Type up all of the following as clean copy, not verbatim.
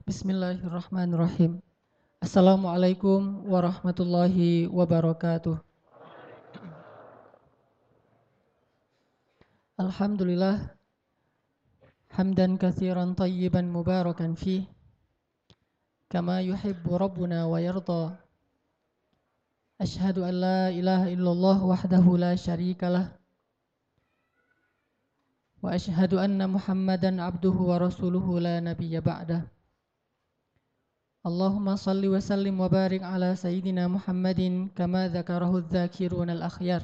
Bismillahirrahmanirrahim. Assalamualaikum warahmatullahi wabarakatuh. Alhamdulillah, hamdan katsiran tayyiban mubarakan fih, kama yuhibbu rabbuna wa yarda. Ashhadu an la ilaha illallah wahdahu la syarikalah, wa ashhadu anna Muhammadan abduhu wa rasuluhu la nabiyya ba'dah. Allahumma salli wa sallim wa barik ala sayyidina Muhammadin kama dzakarahu dzakiruna al-akhyar.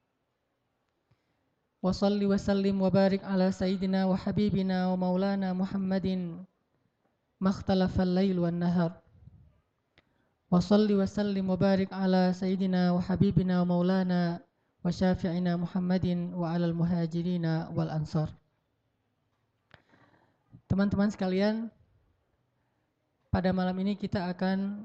Wa salli wa sallim wa barik ala sayyidina wa habibina wa maulana Muhammadin makhtalafal lail wan nahar. Wa salli wa sallim wa barik ala sayyidina wa habibina wa maulana wa syafi'ina Muhammadin wa alal muhajirina wal ansar. Teman-teman sekalian, pada malam ini kita akan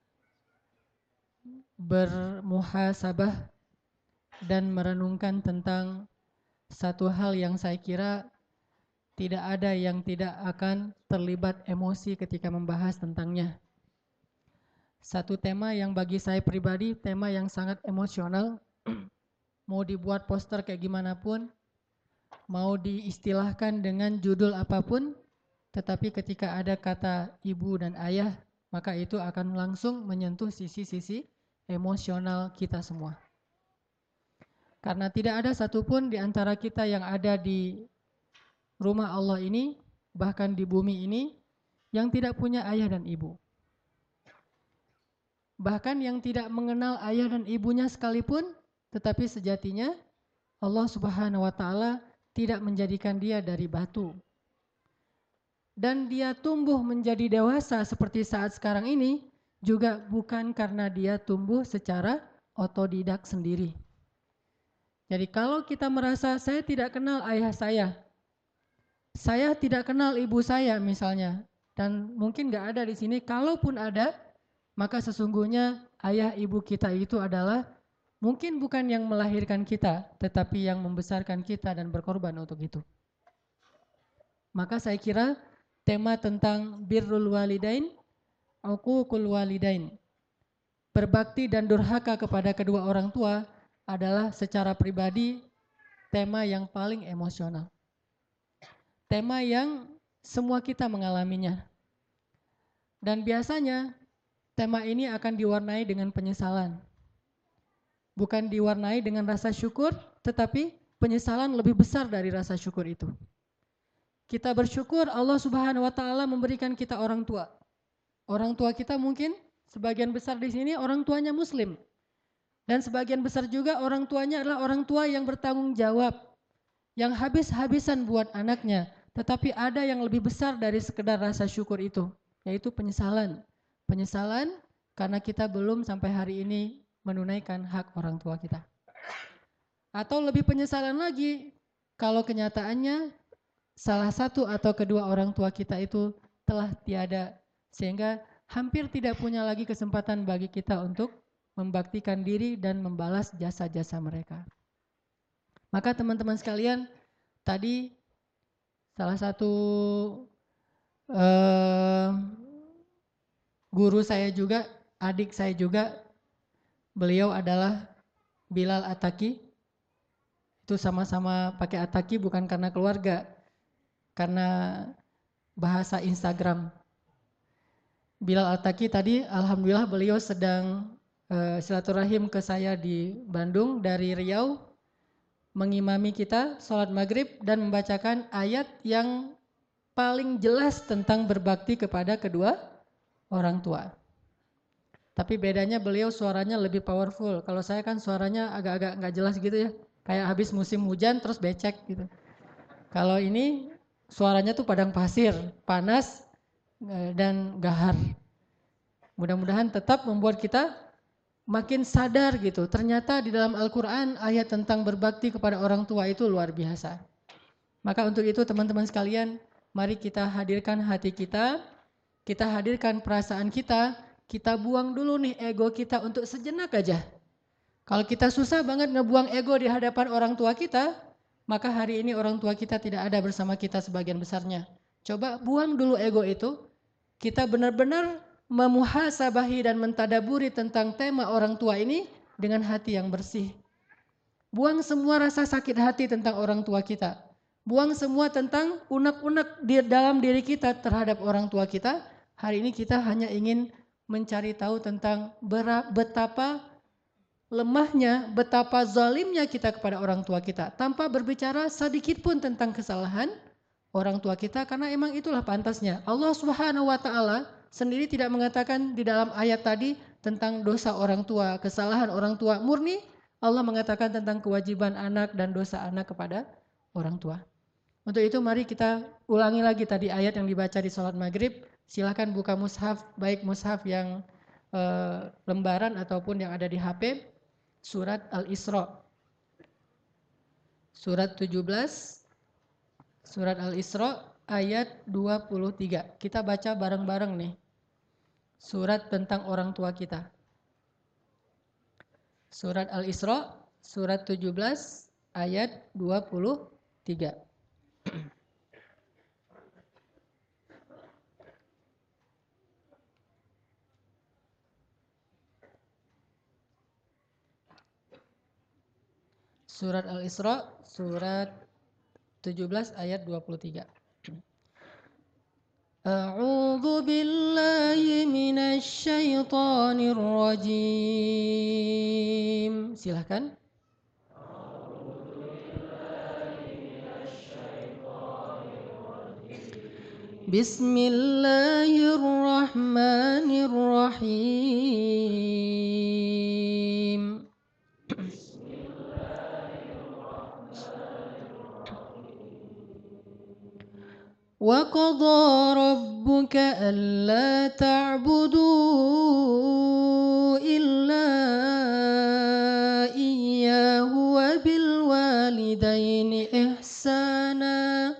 bermuhasabah dan merenungkan tentang satu hal yang saya kira tidak ada yang tidak akan terlibat emosi ketika membahas tentangnya. Satu tema yang bagi saya pribadi, tema yang sangat emosional, mau dibuat poster kayak gimana pun, mau diistilahkan dengan judul apapun, tetapi ketika ada kata ibu dan ayah, maka itu akan langsung menyentuh sisi-sisi emosional kita semua. Karena tidak ada satupun di antara kita yang ada di rumah Allah ini, bahkan di bumi ini, yang tidak punya ayah dan ibu. Bahkan yang tidak mengenal ayah dan ibunya sekalipun, tetapi sejatinya Allah Subhanahu wa Ta'ala tidak menjadikan dia dari batu. Dan dia tumbuh menjadi dewasa seperti saat sekarang ini juga bukan karena dia tumbuh secara otodidak sendiri. Jadi kalau kita merasa saya tidak kenal ayah saya tidak kenal ibu saya misalnya, dan mungkin nggak ada di sini, kalaupun ada, maka sesungguhnya ayah ibu kita itu adalah mungkin bukan yang melahirkan kita, tetapi yang membesarkan kita dan berkorban untuk itu. Maka saya kira tema tentang birrul walidain, uququl walidain, berbakti dan durhaka kepada kedua orang tua adalah secara pribadi tema yang paling emosional. Tema yang semua kita mengalaminya. Dan biasanya tema ini akan diwarnai dengan penyesalan. Bukan diwarnai dengan rasa syukur, tetapi penyesalan lebih besar dari rasa syukur itu. Kita bersyukur Allah Subhanahu wa Ta'ala memberikan kita orang tua. Orang tua kita mungkin sebagian besar di sini orang tuanya Muslim. Dan sebagian besar juga orang tuanya adalah orang tua yang bertanggung jawab, yang habis-habisan buat anaknya. Tetapi ada yang lebih besar dari sekedar rasa syukur itu, yaitu penyesalan. Penyesalan karena kita belum sampai hari ini menunaikan hak orang tua kita. Atau lebih penyesalan lagi, kalau kenyataannya salah satu atau kedua orang tua kita itu telah tiada, sehingga hampir tidak punya lagi kesempatan bagi kita untuk membaktikan diri dan membalas jasa-jasa mereka. Maka teman-teman sekalian, tadi salah satu guru saya juga, adik saya juga, beliau adalah Bilal Attaqi. Itu sama-sama pakai Attaqi bukan karena keluarga, karena bahasa Instagram. Bilal Attaqi tadi alhamdulillah beliau sedang silaturahim ke saya di Bandung dari Riau, mengimami kita sholat maghrib dan membacakan ayat yang paling jelas tentang berbakti kepada kedua orang tua. Tapi bedanya beliau suaranya lebih powerful. Kalau saya kan suaranya agak-agak nggak jelas gitu ya, kayak habis musim hujan terus becek gitu. Kalau ini suaranya tuh padang pasir, panas dan gahar. Mudah-mudahan tetap membuat kita makin sadar gitu. Ternyata di dalam Al-Quran ayat tentang berbakti kepada orang tua itu luar biasa. Maka untuk itu teman-teman sekalian, mari kita hadirkan hati kita hadirkan perasaan kita buang dulu nih ego kita untuk sejenak aja. Kalau kita susah banget ngebuang ego di hadapan orang tua kita, maka hari ini orang tua kita tidak ada bersama kita sebagian besarnya. Coba buang dulu ego itu, kita benar-benar memuhasabahi dan mentadaburi tentang tema orang tua ini dengan hati yang bersih. Buang semua rasa sakit hati tentang orang tua kita. Buang semua tentang unek-unek di dalam diri kita terhadap orang tua kita. Hari ini kita hanya ingin mencari tahu tentang betapa lemahnya, betapa zalimnya kita kepada orang tua kita. Tanpa berbicara sedikit pun tentang kesalahan orang tua kita, karena emang itulah pantasnya. Allah Subhanahu wa Ta'ala sendiri tidak mengatakan di dalam ayat tadi tentang dosa orang tua, kesalahan orang tua. Murni Allah mengatakan tentang kewajiban anak dan dosa anak kepada orang tua. Untuk itu mari kita ulangi lagi tadi ayat yang dibaca di sholat maghrib. Silahkan buka mushaf, baik mushaf yang lembaran ataupun yang ada di HP. Surat Al-Isra. Surat 17. Surat Al-Isra ayat 23. Kita baca bareng-bareng nih. Surat tentang orang tua kita. Surat Al-Isra, surat 17 ayat 23. Surat Al-Isra, surat 17 ayat 23. A'udzu billahi minasy syaithanir rajim. Silakan. Bismillahirrahmanirrahim. وَقَضَى رَبُّكَ أَلَّا تَعْبُدُوا إِلَّا إِيَّاهُ وَبِالْوَالِدَيْنِ إِحْسَانًا.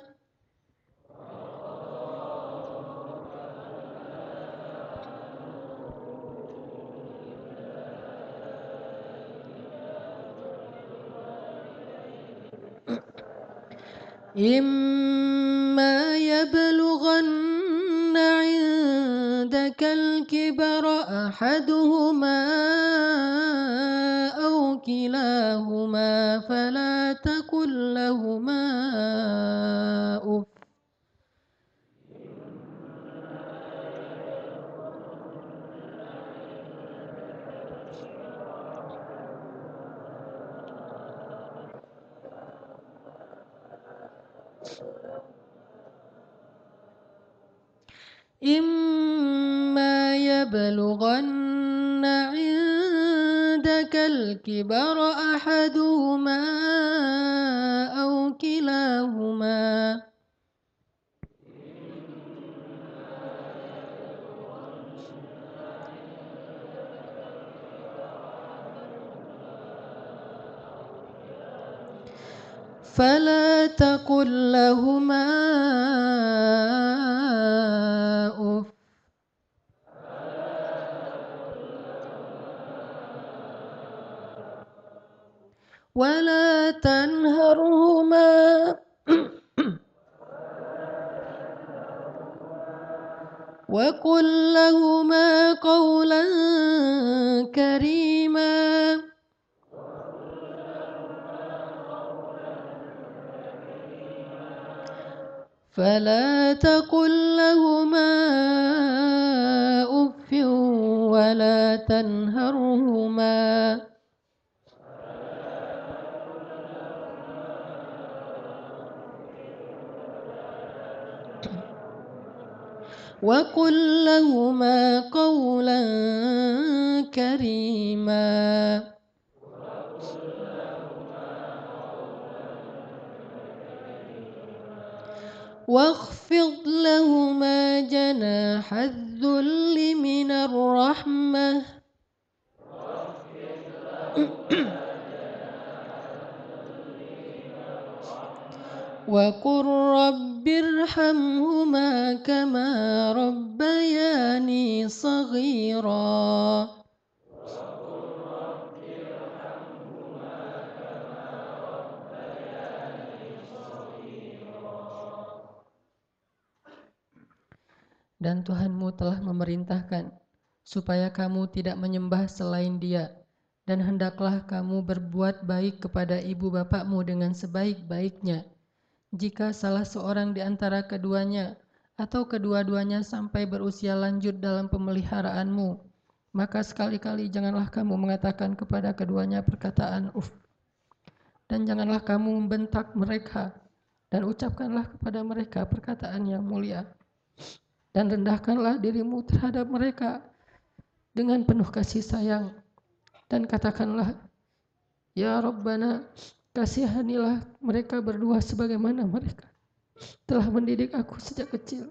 إِمَّا يَبْلُغَنَّ عِندَكَ الْكِبَرَ أَحَدُهُمَا أَوْ كِلَاهُمَا فَلَا تَقُل لَّهُمَا أُفٍّ إِمَّا يَبْلُغَنَّ عِندَكَ الْكِبَرَ أَحَدُهُمَا أَوْ كِلَاهُمَا فلا تقل لهما أف ولا تنهرهما وقل لهما قولا كريما فلا تقل لهما أف ولا تنهرهما وقل لهما قولا كريما واخفض لهما جناح الذل من الرحمة وقل رب ارحمهما كما ربياني صغيرا dan Tuhanmu telah memerintahkan supaya kamu tidak menyembah selain Dia, dan hendaklah kamu berbuat baik kepada ibu bapakmu dengan sebaik-baiknya. Jika salah seorang di antara keduanya atau kedua-duanya sampai berusia lanjut dalam pemeliharaanmu, maka sekali-kali janganlah kamu mengatakan kepada keduanya perkataan uf, dan janganlah kamu membentak mereka, dan ucapkanlah kepada mereka perkataan yang mulia, dan rendahkanlah dirimu terhadap mereka dengan penuh kasih sayang, dan katakanlah, ya Rabbana, kasihanilah mereka berdua sebagaimana mereka telah mendidik aku sejak kecil.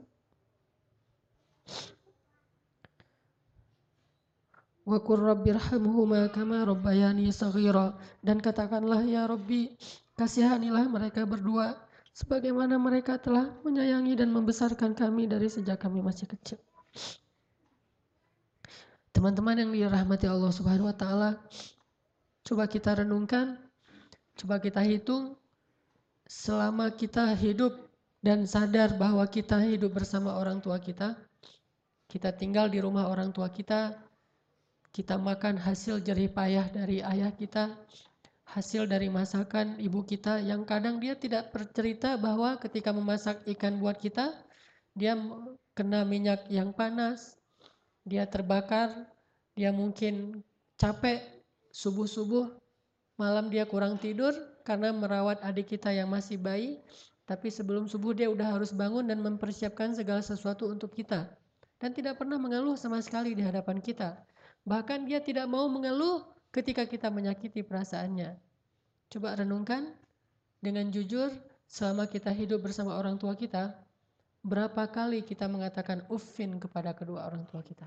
Wa qur rabbirhamhuma kama rabbayani shaghira, dan katakanlah, ya Rabbi, kasihanilah mereka berdua sebagaimana mereka telah menyayangi dan membesarkan kami dari sejak kami masih kecil. Teman-teman yang dirahmati Allah Subhanahu wa taala, coba kita renungkan, coba kita hitung, selama kita hidup dan sadar bahwa kita hidup bersama orang tua kita tinggal di rumah orang tua kita makan hasil jerih payah dari ayah kita, hasil dari masakan ibu kita, yang kadang dia tidak bercerita bahwa ketika memasak ikan buat kita, dia kena minyak yang panas, dia terbakar, dia mungkin capek, subuh-subuh, malam dia kurang tidur karena merawat adik kita yang masih bayi, tapi sebelum subuh dia udah harus bangun dan mempersiapkan segala sesuatu untuk kita. Dan tidak pernah mengeluh sama sekali di hadapan kita. Bahkan dia tidak mau mengeluh ketika kita menyakiti perasaannya. Coba renungkan dengan jujur, selama kita hidup bersama orang tua kita, berapa kali kita mengatakan uffin kepada kedua orang tua kita?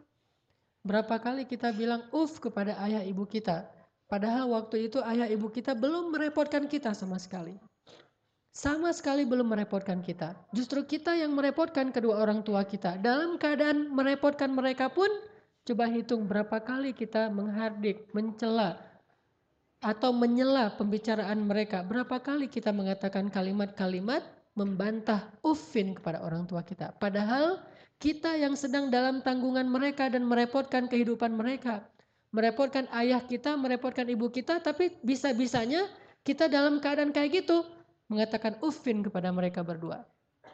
Berapa kali kita bilang uff kepada ayah ibu kita? Padahal waktu itu ayah ibu kita belum merepotkan kita sama sekali. Sama sekali belum merepotkan kita. Justru kita yang merepotkan kedua orang tua kita. Dalam keadaan merepotkan mereka pun, coba hitung berapa kali kita menghardik, mencela, atau menyela pembicaraan mereka. Berapa kali kita mengatakan kalimat-kalimat membantah uffin kepada orang tua kita. Padahal kita yang sedang dalam tanggungan mereka dan merepotkan kehidupan mereka. Merepotkan ayah kita, merepotkan ibu kita, tapi bisa-bisanya kita dalam keadaan kayak gitu mengatakan uffin kepada mereka berdua.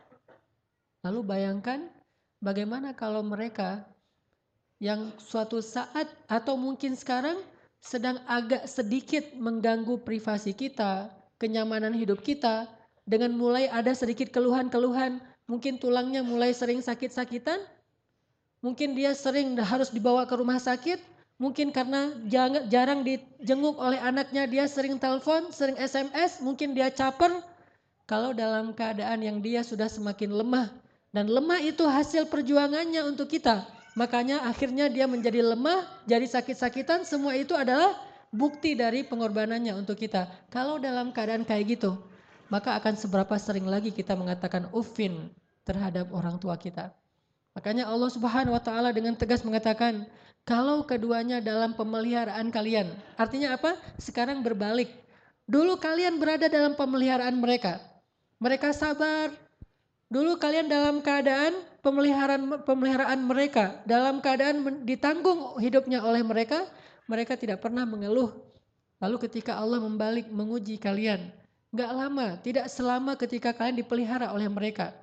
Lalu bayangkan bagaimana kalau mereka yang suatu saat atau mungkin sekarang sedang agak sedikit mengganggu privasi kita, kenyamanan hidup kita, dengan mulai ada sedikit keluhan-keluhan, mungkin tulangnya mulai sering sakit-sakitan, mungkin dia sering harus dibawa ke rumah sakit, mungkin karena jarang dijenguk oleh anaknya, dia sering telepon, sering SMS, mungkin dia caper. Kalau dalam keadaan yang dia sudah semakin lemah, dan lemah itu hasil perjuangannya untuk kita, makanya akhirnya dia menjadi lemah, jadi sakit-sakitan, semua itu adalah bukti dari pengorbanannya untuk kita. Kalau dalam keadaan kayak gitu, maka akan seberapa sering lagi kita mengatakan uffin terhadap orang tua kita. Makanya Allah Subhanahu wa taala dengan tegas mengatakan, kalau keduanya dalam pemeliharaan kalian. Artinya apa? Sekarang berbalik. Dulu kalian berada dalam pemeliharaan mereka. Mereka sabar. Dulu kalian dalam keadaan pemeliharaan mereka, dalam keadaan ditanggung hidupnya oleh mereka, mereka tidak pernah mengeluh. Lalu ketika Allah membalik menguji kalian, gak lama, tidak selama ketika kalian dipelihara oleh mereka,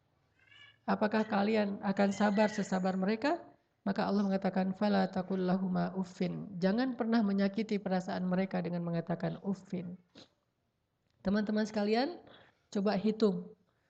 apakah kalian akan sabar sesabar mereka? Maka Allah mengatakan, fala taqul lahuma uffin. Jangan pernah menyakiti perasaan mereka dengan mengatakan uffin. Teman-teman sekalian, coba hitung.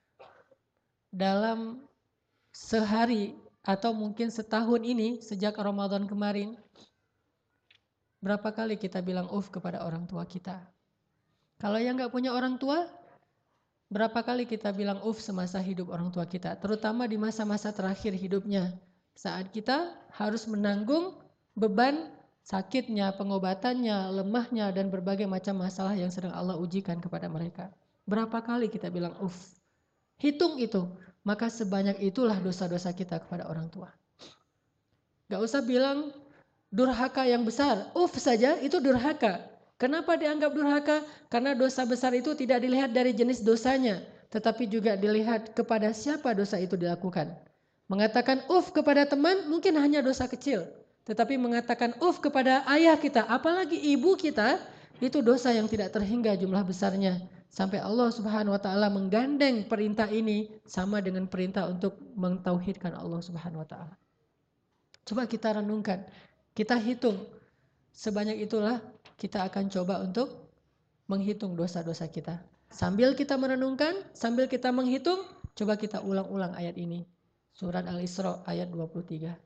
Dalam sehari atau mungkin setahun ini, sejak Ramadan kemarin, berapa kali kita bilang uff kepada orang tua kita? Kalau yang gak punya orang tua, berapa kali kita bilang uff semasa hidup orang tua kita? Terutama di masa-masa terakhir hidupnya. Saat kita harus menanggung beban sakitnya, pengobatannya, lemahnya, dan berbagai macam masalah yang sedang Allah ujikan kepada mereka. Berapa kali kita bilang uff? Hitung itu, maka sebanyak itulah dosa-dosa kita kepada orang tua. Gak usah bilang durhaka yang besar, uff saja itu durhaka. Kenapa dianggap durhaka? Karena dosa besar itu tidak dilihat dari jenis dosanya, tetapi juga dilihat kepada siapa dosa itu dilakukan. Mengatakan kepada teman mungkin hanya dosa kecil. Tetapi mengatakan kepada ayah kita, apalagi ibu kita, itu dosa yang tidak terhingga jumlah besarnya. Sampai Allah Subhanahu wa taala menggandeng perintah ini sama dengan perintah untuk mentauhidkan Allah Subhanahu wa taala. Coba kita renungkan, kita hitung. Sebanyak itulah kita akan coba untuk menghitung dosa-dosa kita. Sambil kita merenungkan, sambil kita menghitung, coba kita ulang-ulang ayat ini. Surat Al-Isra ayat 23.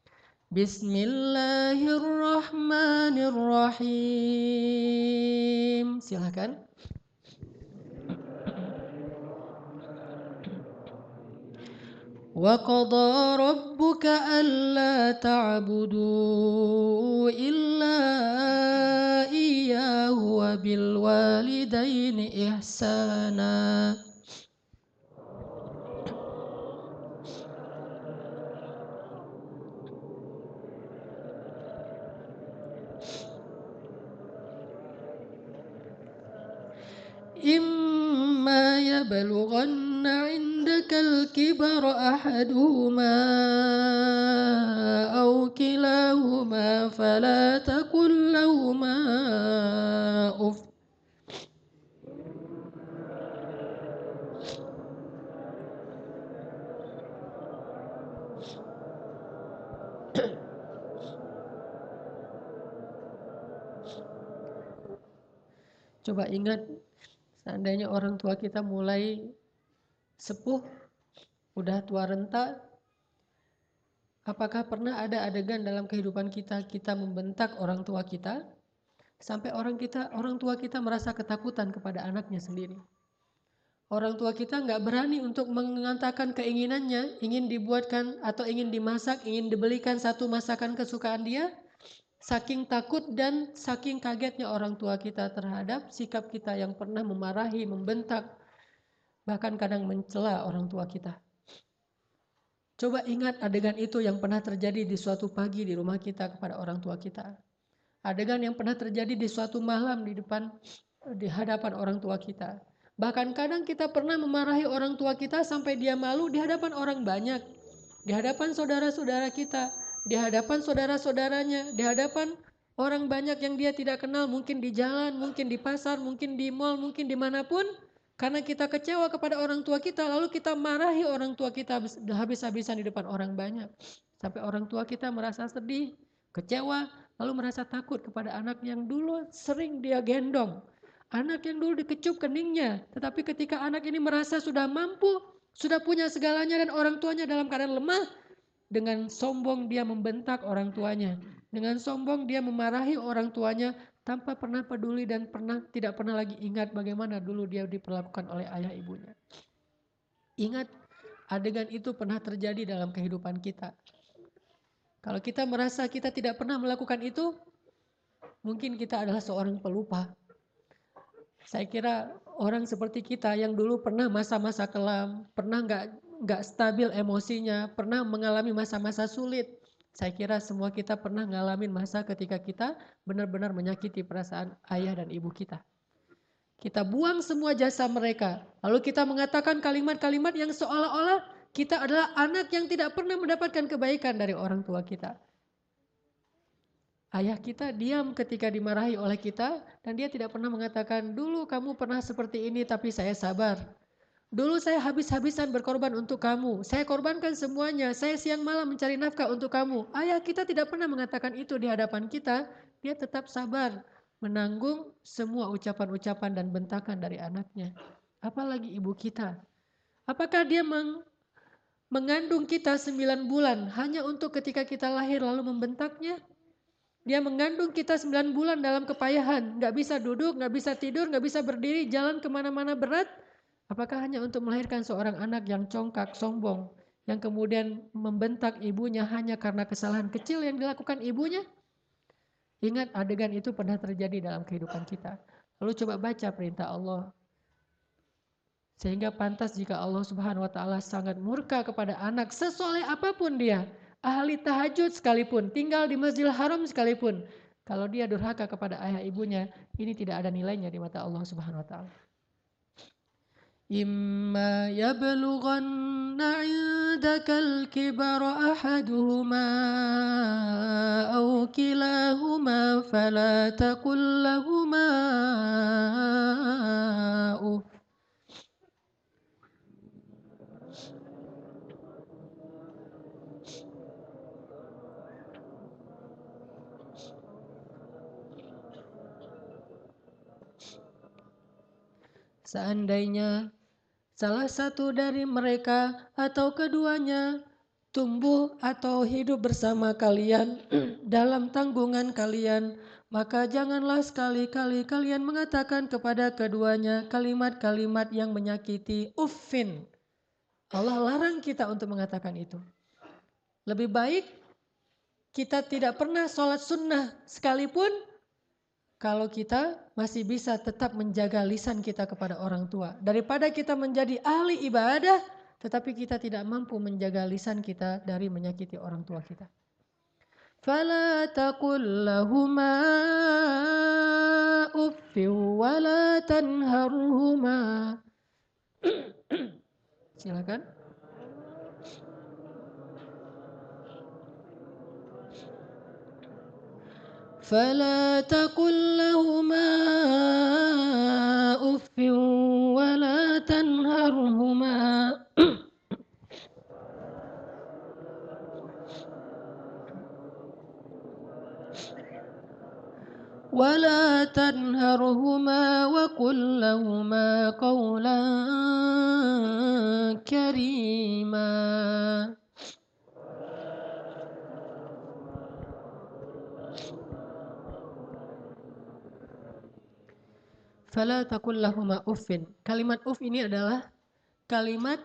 Bismillahirrahmanirrahim. Silakan. Wa qada rabbuka alla ta'budu illa iyyahu wa bil walidaini ihsana. إما يبلغن عندك الكبر أحدهما أو كلاهما فلا تقل لهما أف. Coba ingat, seandainya orang tua kita mulai sepuh, udah tua renta, apakah pernah ada adegan dalam kehidupan kita membentak orang tua kita sampai orang tua kita merasa ketakutan kepada anaknya sendiri. Orang tua kita nggak berani untuk mengatakan keinginannya, ingin dibuatkan atau ingin dimasak, ingin dibelikan satu masakan kesukaan dia. Saking takut dan saking kagetnya orang tua kita terhadap sikap kita yang pernah memarahi, membentak, bahkan kadang mencela orang tua kita. Coba ingat adegan itu yang pernah terjadi di suatu pagi di rumah kita kepada orang tua kita. Adegan yang pernah terjadi di suatu malam di hadapan orang tua kita. Bahkan kadang kita pernah memarahi orang tua kita sampai dia malu di hadapan orang banyak. Di hadapan saudara-saudara kita, di hadapan saudara-saudaranya, di hadapan orang banyak yang dia tidak kenal, mungkin di jalan, mungkin di pasar, mungkin di mal, mungkin dimanapun. Karena kita kecewa kepada orang tua kita, lalu kita marahi orang tua kita habis-habisan di depan orang banyak. Sampai orang tua kita merasa sedih, kecewa, lalu merasa takut kepada anak yang dulu sering dia gendong. Anak yang dulu dikecup keningnya, tetapi ketika anak ini merasa sudah mampu, sudah punya segalanya dan orang tuanya dalam keadaan lemah, dengan sombong dia membentak orang tuanya. Dengan sombong dia memarahi orang tuanya tanpa pernah peduli dan tidak pernah lagi ingat bagaimana dulu dia diperlakukan oleh ayah ibunya. Ingat, adegan itu pernah terjadi dalam kehidupan kita. Kalau kita merasa kita tidak pernah melakukan itu, mungkin kita adalah seorang pelupa. Saya kira orang seperti kita yang dulu pernah masa-masa kelam, pernah nggak stabil emosinya, pernah mengalami masa-masa sulit. Saya kira semua kita pernah ngalamin masa ketika kita benar-benar menyakiti perasaan ayah dan ibu kita. Kita buang semua jasa mereka, lalu kita mengatakan kalimat-kalimat yang seolah-olah kita adalah anak yang tidak pernah mendapatkan kebaikan dari orang tua kita. Ayah kita diam ketika dimarahi oleh kita dan dia tidak pernah mengatakan, dulu kamu pernah seperti ini tapi saya sabar. Dulu saya habis-habisan berkorban untuk kamu. Saya korbankan semuanya. Saya siang malam mencari nafkah untuk kamu. Ayah kita tidak pernah mengatakan itu di hadapan kita. Dia tetap sabar menanggung semua ucapan-ucapan dan bentakan dari anaknya. Apalagi ibu kita. Apakah dia mengandung kita 9 bulan hanya untuk ketika kita lahir lalu membentaknya? Dia mengandung kita 9 bulan dalam kepayahan, gak bisa duduk, gak bisa tidur, gak bisa berdiri, jalan kemana-mana berat. Apakah hanya untuk melahirkan seorang anak yang congkak, sombong, yang kemudian membentak ibunya hanya karena kesalahan kecil yang dilakukan ibunya? Ingat, adegan itu pernah terjadi dalam kehidupan kita. Lalu coba baca perintah Allah. Sehingga pantas jika Allah Subhanahu wa taala sangat murka kepada anak sesoleh apapun dia, ahli tahajud sekalipun, tinggal di Masjidil Haram sekalipun, kalau dia durhaka kepada ayah ibunya, ini tidak ada nilainya di mata Allah Subhanahu wa taala. إما يبلغن عندك الكبر أحدهما أو كلاهما فلا تقل لهما أف. Seandainya salah satu dari mereka atau keduanya tumbuh atau hidup bersama kalian dalam tanggungan kalian, maka janganlah sekali-kali kalian mengatakan kepada keduanya kalimat-kalimat yang menyakiti. Uffin. Allah larang kita untuk mengatakan itu. Lebih baik kita tidak pernah sholat sunnah sekalipun kalau kita masih bisa tetap menjaga lisan kita kepada orang tua. Daripada kita menjadi ahli ibadah, tetapi kita tidak mampu menjaga lisan kita dari menyakiti orang tua kita. Fala taqul lahuma uffin wa la tanharhuma. Silakan. فلا تقل لهما أف ولا تنهرهما وقل لهما قولا كريما. Fala taqul lahuma uffin. Kalimat uff ini adalah kalimat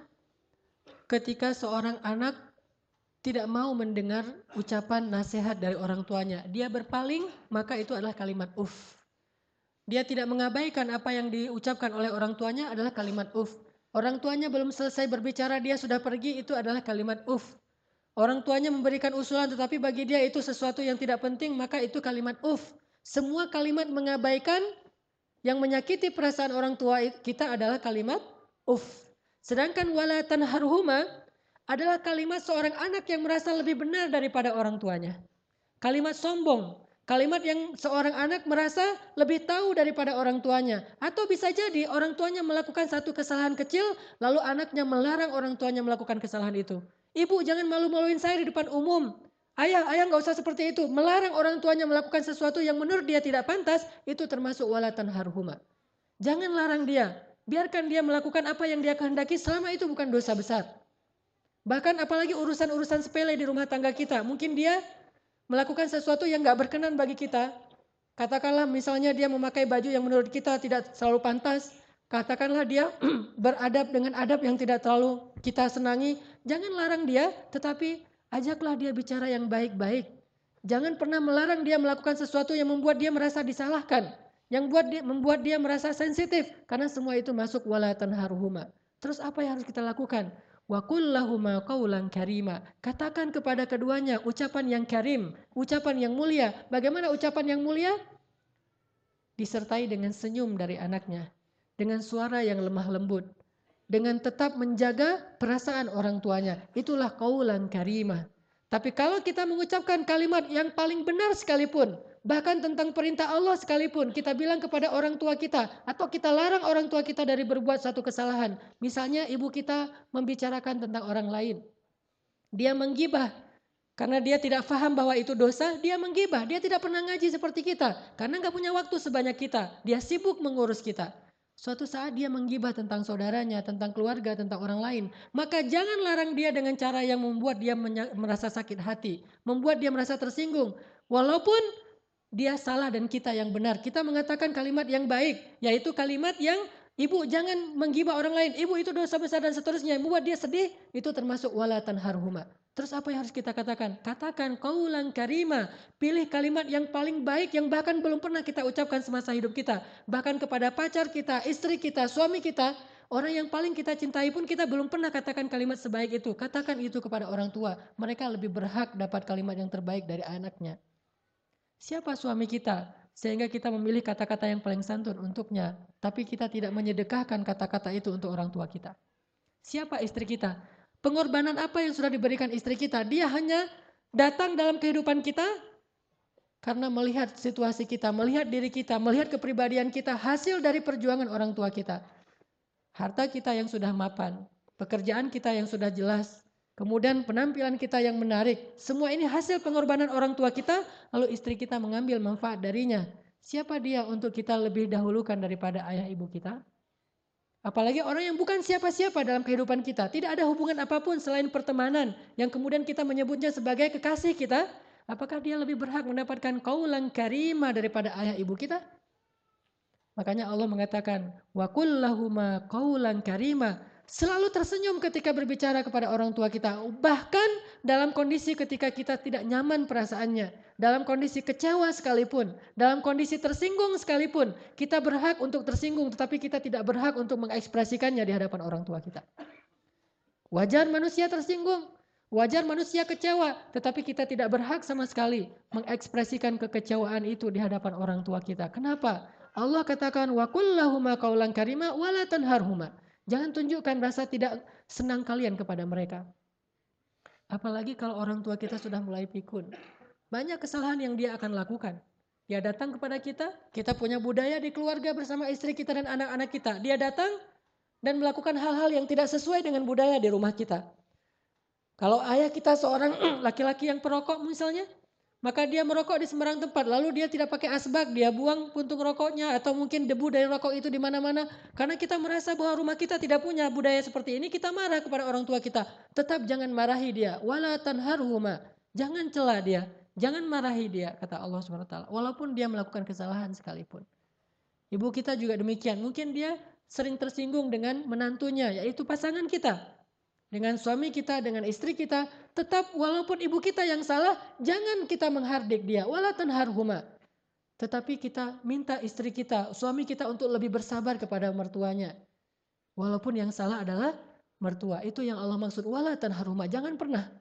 ketika seorang anak tidak mau mendengar ucapan nasihat dari orang tuanya. Dia berpaling, maka itu adalah kalimat uff. Dia tidak mengabaikan apa yang diucapkan oleh orang tuanya adalah kalimat uff. Orang tuanya belum selesai berbicara, dia sudah pergi, itu adalah kalimat uff. Orang tuanya memberikan usulan tetapi bagi dia itu sesuatu yang tidak penting, maka itu kalimat uff. Semua kalimat mengabaikan yang menyakiti perasaan orang tua kita adalah kalimat uff. Sedangkan wala tanharhuma adalah kalimat seorang anak yang merasa lebih benar daripada orang tuanya. Kalimat sombong, kalimat yang seorang anak merasa lebih tahu daripada orang tuanya. Atau bisa jadi orang tuanya melakukan satu kesalahan kecil, lalu anaknya melarang orang tuanya melakukan kesalahan itu. Ibu, jangan malu-maluin saya di depan umum. Ayah nggak usah seperti itu. Melarang orang tuanya melakukan sesuatu yang menurut dia tidak pantas, itu termasuk wala tanharhuma. Jangan larang dia. Biarkan dia melakukan apa yang dia kehendaki selama itu bukan dosa besar. Bahkan apalagi urusan-urusan sepele di rumah tangga kita. Mungkin dia melakukan sesuatu yang gak berkenan bagi kita. Katakanlah misalnya dia memakai baju yang menurut kita tidak selalu pantas. Katakanlah dia beradab dengan adab yang tidak terlalu kita senangi. Jangan larang dia, tetapi ajaklah dia bicara yang baik-baik. Jangan pernah melarang dia melakukan sesuatu yang membuat dia merasa disalahkan. Yang membuat dia merasa sensitif. Karena semua itu masuk wala tanharhuma. Terus apa yang harus kita lakukan? Wa qul lahuma qawlan karima. Katakan kepada keduanya ucapan yang karim, ucapan yang mulia. Bagaimana ucapan yang mulia? Disertai dengan senyum dari anaknya, dengan suara yang lemah lembut, dengan tetap menjaga perasaan orang tuanya. Itulah qawlan karima. Tapi kalau kita mengucapkan kalimat yang paling benar sekalipun, bahkan tentang perintah Allah sekalipun, kita bilang kepada orang tua kita, atau kita larang orang tua kita dari berbuat satu kesalahan. Misalnya ibu kita membicarakan tentang orang lain. Dia menggibah, karena dia tidak paham bahwa itu dosa, dia menggibah. Dia tidak pernah ngaji seperti kita, karena gak punya waktu sebanyak kita. Dia sibuk mengurus kita. Suatu saat dia menggibah tentang saudaranya, tentang keluarga, tentang orang lain. Maka jangan larang dia dengan cara yang membuat dia merasa sakit hati. Membuat dia merasa tersinggung. Walaupun dia salah dan kita yang benar. Kita mengatakan kalimat yang baik. Yaitu kalimat yang ibu jangan menggibah orang lain. Ibu itu dosa besar dan seterusnya. Yang membuat dia sedih itu termasuk wala tanharhuma. Terus apa yang harus kita katakan? Katakan qaulan karima. Pilih kalimat yang paling baik yang bahkan belum pernah kita ucapkan semasa hidup kita. Bahkan kepada pacar kita, istri kita, suami kita. Orang yang paling kita cintai pun kita belum pernah katakan kalimat sebaik itu. Katakan itu kepada orang tua. Mereka lebih berhak dapat kalimat yang terbaik dari anaknya. Siapa suami kita? sehingga kita memilih kata-kata yang paling santun untuknya, tapi kita tidak menyedekahkan kata-kata itu untuk orang tua kita. Siapa istri kita? Pengorbanan apa yang sudah diberikan istri kita? Dia hanya datang dalam kehidupan kita karena melihat situasi kita, melihat diri kita, melihat kepribadian kita, hasil dari perjuangan orang tua kita. Harta kita yang sudah mapan, pekerjaan kita yang sudah jelas, kemudian penampilan kita yang menarik. Semua ini hasil pengorbanan orang tua kita, lalu istri kita mengambil manfaat darinya. Siapa dia untuk kita lebih dahulukan daripada ayah ibu kita? Apalagi orang yang bukan siapa-siapa dalam kehidupan kita. Tidak ada hubungan apapun selain pertemanan yang kemudian kita menyebutnya sebagai kekasih kita. Apakah dia lebih berhak mendapatkan qaulan karimah daripada ayah ibu kita? Makanya Allah mengatakan, wa qul lahuma qaulan karimah. Selalu tersenyum ketika berbicara kepada orang tua kita. Bahkan dalam kondisi ketika kita tidak nyaman perasaannya. Dalam kondisi kecewa sekalipun. Dalam kondisi tersinggung sekalipun. Kita berhak untuk tersinggung, tetapi kita tidak berhak untuk mengekspresikannya di hadapan orang tua kita. Wajar manusia tersinggung. Wajar manusia kecewa. Tetapi kita tidak berhak sama sekali mengekspresikan kekecewaan itu di hadapan orang tua kita. Kenapa? Allah katakan, wa qul lahuma qaulan karimah wa la tanharhuma. Jangan tunjukkan rasa tidak senang kalian kepada mereka. Apalagi kalau orang tua kita sudah mulai pikun. Banyak kesalahan yang dia akan lakukan. Dia datang kepada kita punya budaya di keluarga bersama istri kita dan anak-anak kita. Dia datang dan melakukan hal-hal yang tidak sesuai dengan budaya di rumah kita. Kalau ayah kita seorang laki-laki yang perokok misalnya, maka dia merokok di sembarang tempat, lalu dia tidak pakai asbak, dia buang puntung rokoknya atau mungkin debu dari rokok itu di mana-mana. Karena kita merasa bahwa rumah kita tidak punya budaya seperti ini, kita marah kepada orang tua kita. Tetap jangan marahi dia, wala tanharhuma. Jangan cela dia, jangan marahi dia, kata Allah SWT. Walaupun dia melakukan kesalahan sekalipun. Ibu kita juga demikian, mungkin dia sering tersinggung dengan menantunya, yaitu pasangan kita. Dengan suami kita, dengan istri kita, tetap walaupun ibu kita yang salah, jangan kita menghardik dia. Wala tanharhuma. Tetapi kita minta istri kita, suami kita untuk lebih bersabar kepada mertuanya. Walaupun yang salah adalah mertua. Itu yang Allah maksud. Wala tanharhuma. Jangan pernah.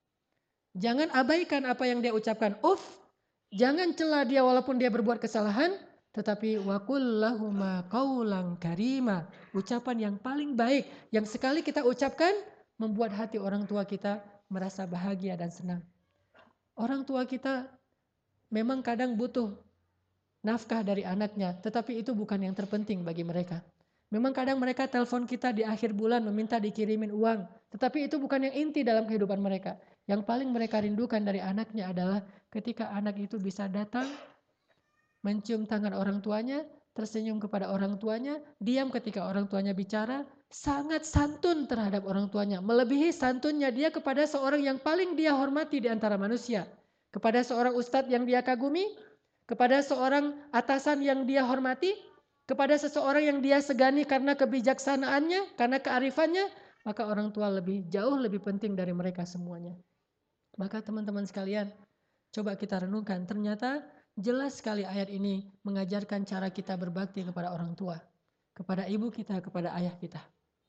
Jangan abaikan apa yang dia ucapkan. Jangan cela dia walaupun dia berbuat kesalahan. Tetapi wa qul lahuma qaulan karima. Ucapan yang paling baik. Yang sekali kita ucapkan, membuat hati orang tua kita merasa bahagia dan senang. Orang tua kita memang kadang butuh nafkah dari anaknya, tetapi itu bukan yang terpenting bagi mereka. Memang kadang mereka telepon kita di akhir bulan meminta dikirimin uang, tetapi itu bukan yang inti dalam kehidupan mereka. Yang paling mereka rindukan dari anaknya adalah ketika anak itu bisa datang, mencium tangan orang tuanya, tersenyum kepada orang tuanya, diam ketika orang tuanya bicara, sangat santun terhadap orang tuanya. Melebihi santunnya dia kepada seorang yang paling dia hormati di antara manusia. Kepada seorang ustadz yang dia kagumi, kepada seorang atasan yang dia hormati, kepada seseorang yang dia segani karena kebijaksanaannya, karena kearifannya, maka orang tua jauh lebih penting dari mereka semuanya. Maka teman-teman sekalian, coba kita renungkan, ternyata jelas sekali ayat ini mengajarkan cara kita berbakti kepada orang tua, kepada ibu kita, kepada ayah kita.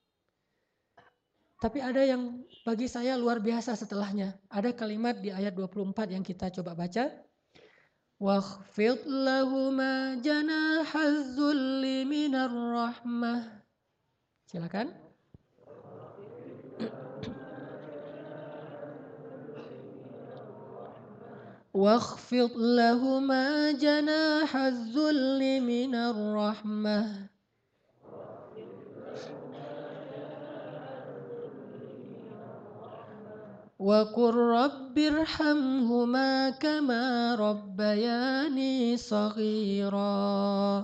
Tapi ada yang bagi saya luar biasa setelahnya. Ada kalimat di ayat 24 yang kita coba baca. Wakhfid lahuma janahaz zulli minar rahmah. Silakan. Wakhfid lahuma janahaz zulli minar rahmah. Wa qur rabbirhamhuma kama rabbayani shaghira.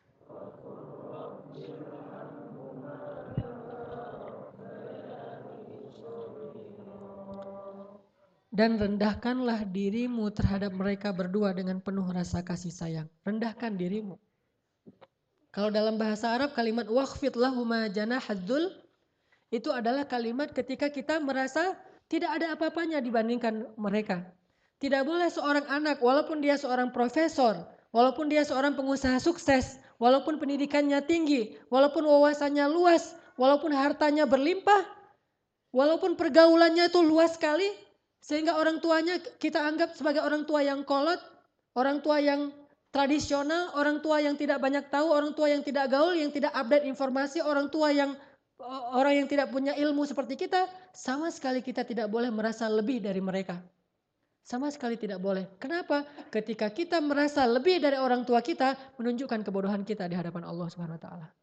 Dan rendahkanlah dirimu terhadap mereka berdua dengan penuh rasa kasih sayang. Rendahkan dirimu. Kalau dalam bahasa Arab kalimat wakhfid lahuma janahaz dzul itu adalah kalimat ketika kita merasa tidak ada apa-apanya dibandingkan mereka. Tidak boleh seorang anak walaupun dia seorang profesor, walaupun dia seorang pengusaha sukses, walaupun pendidikannya tinggi, walaupun wawasannya luas, walaupun hartanya berlimpah, walaupun pergaulannya itu luas sekali, sehingga orang tuanya kita anggap sebagai orang tua yang kolot, orang tua yang tradisional, orang tua yang tidak banyak tahu, orang tua yang tidak gaul, yang tidak update informasi, orang tua yang orang yang tidak punya ilmu seperti kita, sama sekali kita tidak boleh merasa lebih dari mereka. Sama sekali tidak boleh. Kenapa? Ketika kita merasa lebih dari orang tua kita, menunjukkan kebodohan kita di hadapan Allah Subhanahu wa taala.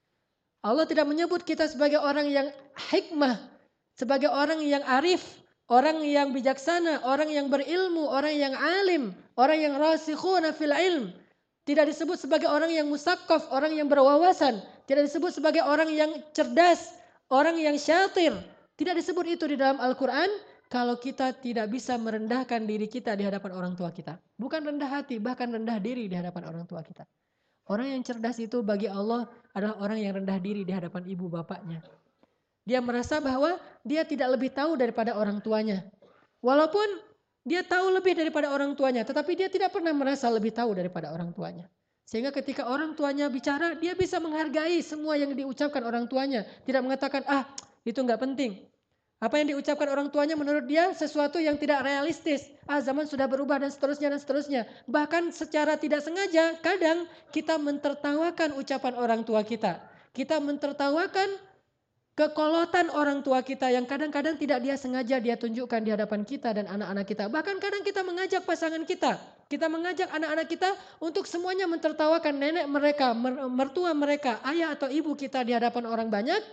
Allah tidak menyebut kita sebagai orang yang hikmah, sebagai orang yang arif, orang yang bijaksana, orang yang berilmu, orang yang alim, orang yang rasikhuna fil ilm. Tidak disebut sebagai orang yang musaqqaf, orang yang berwawasan. Tidak disebut sebagai orang yang cerdas, orang yang syatir. Tidak disebut itu di dalam Al-Quran kalau kita tidak bisa merendahkan diri kita di hadapan orang tua kita. Bukan rendah hati, bahkan rendah diri di hadapan orang tua kita. Orang yang cerdas itu bagi Allah adalah orang yang rendah diri di hadapan ibu bapaknya. Dia merasa bahwa dia tidak lebih tahu daripada orang tuanya. Walaupun dia tahu lebih daripada orang tuanya, tetapi dia tidak pernah merasa lebih tahu daripada orang tuanya. Sehingga ketika orang tuanya bicara, dia bisa menghargai semua yang diucapkan orang tuanya. Tidak mengatakan, itu nggak penting. Apa yang diucapkan orang tuanya menurut dia sesuatu yang tidak realistis. Zaman sudah berubah dan seterusnya dan seterusnya. Bahkan secara tidak sengaja kadang kita mentertawakan ucapan orang tua kita. Kita mentertawakan kekolotan orang tua kita yang kadang-kadang tidak dia sengaja dia tunjukkan di hadapan kita dan anak-anak kita. Bahkan kadang kita mengajak pasangan kita. Kita mengajak anak-anak kita untuk semuanya mentertawakan nenek mereka, mertua mereka, ayah atau ibu kita di hadapan orang banyak.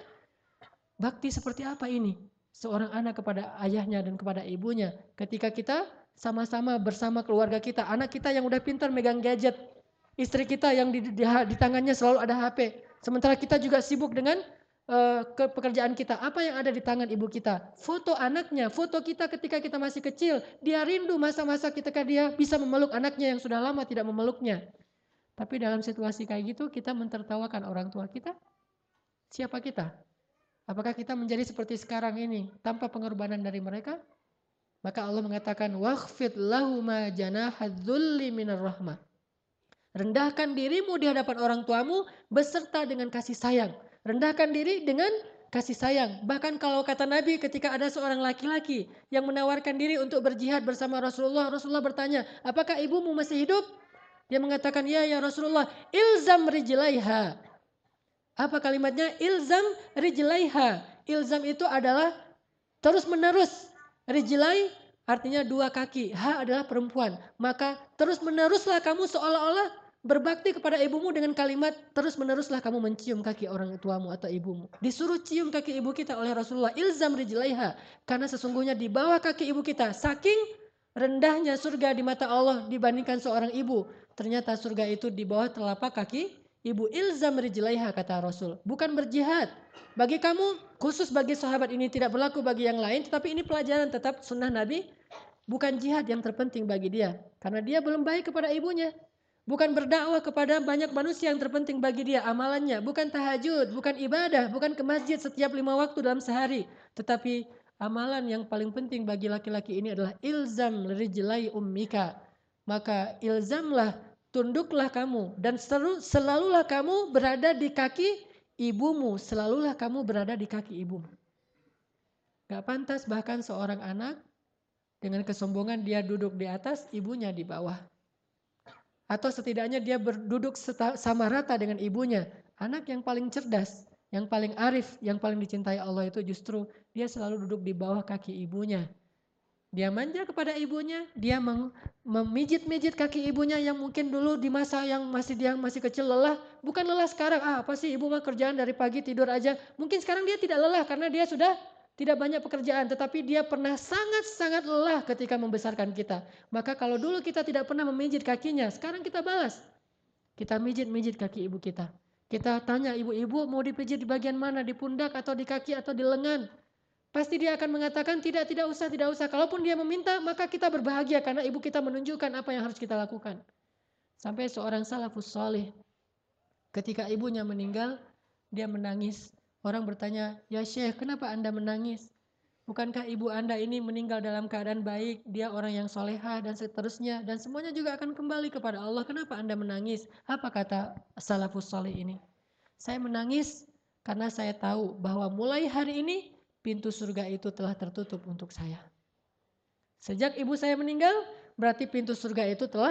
Bakti seperti apa ini? Seorang anak kepada ayahnya dan kepada ibunya. Ketika kita sama-sama bersama keluarga kita. Anak kita yang udah pintar megang gadget. Istri kita yang di tangannya selalu ada HP. Sementara kita juga sibuk dengan pekerjaan kita. Apa yang ada di tangan ibu kita? Foto anaknya, foto kita ketika kita masih kecil. Dia rindu masa-masa ketika dia bisa memeluk anaknya yang sudah lama tidak memeluknya. Tapi dalam situasi kayak gitu kita mentertawakan orang tua kita. Siapa kita? Apakah kita menjadi seperti sekarang ini tanpa pengorbanan dari mereka? Maka Allah mengatakan wakhfid lahuma janahadzulli minar rahmah. Rendahkan dirimu di hadapan orang tuamu beserta dengan kasih sayang. Rendahkan diri dengan kasih sayang. Bahkan kalau kata Nabi ketika ada seorang laki-laki yang menawarkan diri untuk berjihad bersama Rasulullah, Rasulullah bertanya, apakah ibumu masih hidup? Dia mengatakan, ya Rasulullah, ilzam rijlaiha. Apa kalimatnya? Ilzam rijlaiha. Ilzam itu adalah terus menerus. Rijlai artinya dua kaki. Ha adalah perempuan. Maka terus meneruslah kamu seolah-olah berbakti kepada ibumu dengan kalimat terus meneruslah kamu mencium kaki orang tuamu atau ibumu. Disuruh cium kaki ibu kita oleh Rasulullah. Ilzam rijlaiha. Karena sesungguhnya di bawah kaki ibu kita saking rendahnya surga di mata Allah dibandingkan seorang ibu. Ternyata surga itu di bawah telapak kaki ibu. Ilzam rijlaiha kata Rasul. Bukan berjihad. Bagi kamu, khusus bagi sahabat ini tidak berlaku bagi yang lain. Tetapi ini pelajaran tetap sunnah Nabi. Bukan jihad yang terpenting bagi dia. Karena dia belum baik kepada ibunya. Bukan berdakwah kepada banyak manusia yang terpenting bagi dia amalannya. Bukan tahajud, bukan ibadah, bukan ke masjid setiap 5 waktu dalam sehari. Tetapi amalan yang paling penting bagi laki-laki ini adalah ilzam rijlai ummika. Maka ilzamlah, tunduklah kamu dan selalulah kamu berada di kaki ibumu. Selalulah kamu berada di kaki ibumu. Gak pantas bahkan seorang anak dengan kesombongan dia duduk di atas, ibunya di bawah. Atau setidaknya dia berduduk sama rata dengan ibunya. Anak yang paling cerdas, yang paling arif, yang paling dicintai Allah itu justru dia selalu duduk di bawah kaki ibunya. Dia manja kepada ibunya, dia memijit-mijit kaki ibunya yang mungkin dulu di masa yang dia masih kecil lelah. Bukan lelah sekarang, apa sih ibu mah kerjaan dari pagi tidur aja. Mungkin sekarang dia tidak lelah karena dia sudah tidak banyak pekerjaan. Tetapi dia pernah sangat-sangat lelah ketika membesarkan kita. Maka kalau dulu kita tidak pernah memijit kakinya, sekarang kita balas. Kita mijit-mijit kaki ibu kita. Kita tanya ibu-ibu mau dipijit di bagian mana, di pundak atau di kaki atau di lengan. Pasti dia akan mengatakan tidak usah. Kalaupun dia meminta maka kita berbahagia karena ibu kita menunjukkan apa yang harus kita lakukan. Sampai seorang salafus salih ketika ibunya meninggal dia menangis. Orang bertanya, ya Syekh kenapa anda menangis? Bukankah ibu anda ini meninggal dalam keadaan baik, dia orang yang solehah dan seterusnya. Dan semuanya juga akan kembali kepada Allah, kenapa anda menangis? Apa kata salafus salih ini? Saya menangis karena saya tahu bahwa mulai hari ini pintu surga itu telah tertutup untuk saya. Sejak ibu saya meninggal, berarti pintu surga itu telah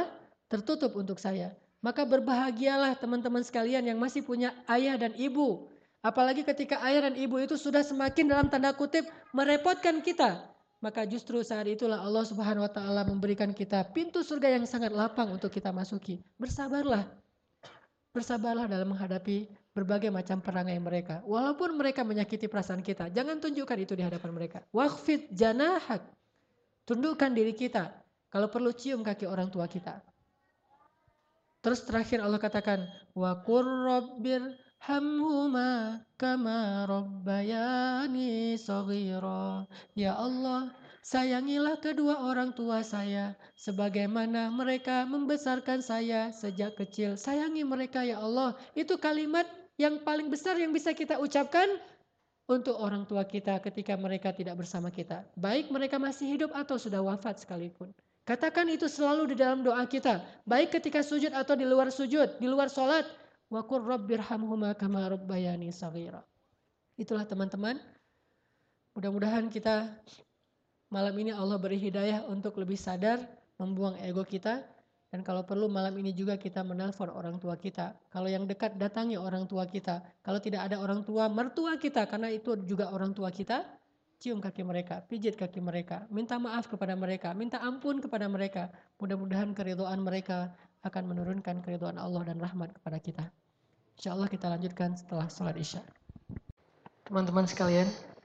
tertutup untuk saya. Maka berbahagialah teman-teman sekalian yang masih punya ayah dan ibu. Apalagi ketika ayah dan ibu itu sudah semakin dalam tanda kutip merepotkan kita. Maka justru saat itulah Allah Subhanahu wa taala memberikan kita pintu surga yang sangat lapang untuk kita masuki. Bersabarlah. Bersabarlah dalam menghadapi berbagai macam perangai mereka. Walaupun mereka menyakiti perasaan kita, jangan tunjukkan itu di hadapan mereka. Waqfid janahak. Tundukkan diri kita. Kalau perlu cium kaki orang tua kita. Terus terakhir Allah katakan, wa qur rabbir hamhuma kama rabbayani shaghira. Ya Allah, sayangilah kedua orang tua saya sebagaimana mereka membesarkan saya sejak kecil. Sayangi mereka ya Allah. Itu kalimat yang paling besar yang bisa kita ucapkan untuk orang tua kita ketika mereka tidak bersama kita. Baik mereka masih hidup atau sudah wafat sekalipun. Katakan itu selalu di dalam doa kita. Baik ketika sujud atau di luar sujud, di luar sholat. Wa qur rabbirhamhuma kama rabbayani shaghira. Itulah teman-teman. Mudah-mudahan kita malam ini Allah beri hidayah untuk lebih sadar, membuang ego kita. Dan kalau perlu malam ini juga kita menelpon orang tua kita. Kalau yang dekat datangi orang tua kita. Kalau tidak ada orang tua, mertua kita. Karena itu juga orang tua kita. Cium kaki mereka, pijit kaki mereka. Minta maaf kepada mereka, minta ampun kepada mereka. Mudah-mudahan keridhaan mereka akan menurunkan keridhaan Allah dan rahmat kepada kita. Insya Allah kita lanjutkan setelah sholat isya. Teman-teman sekalian.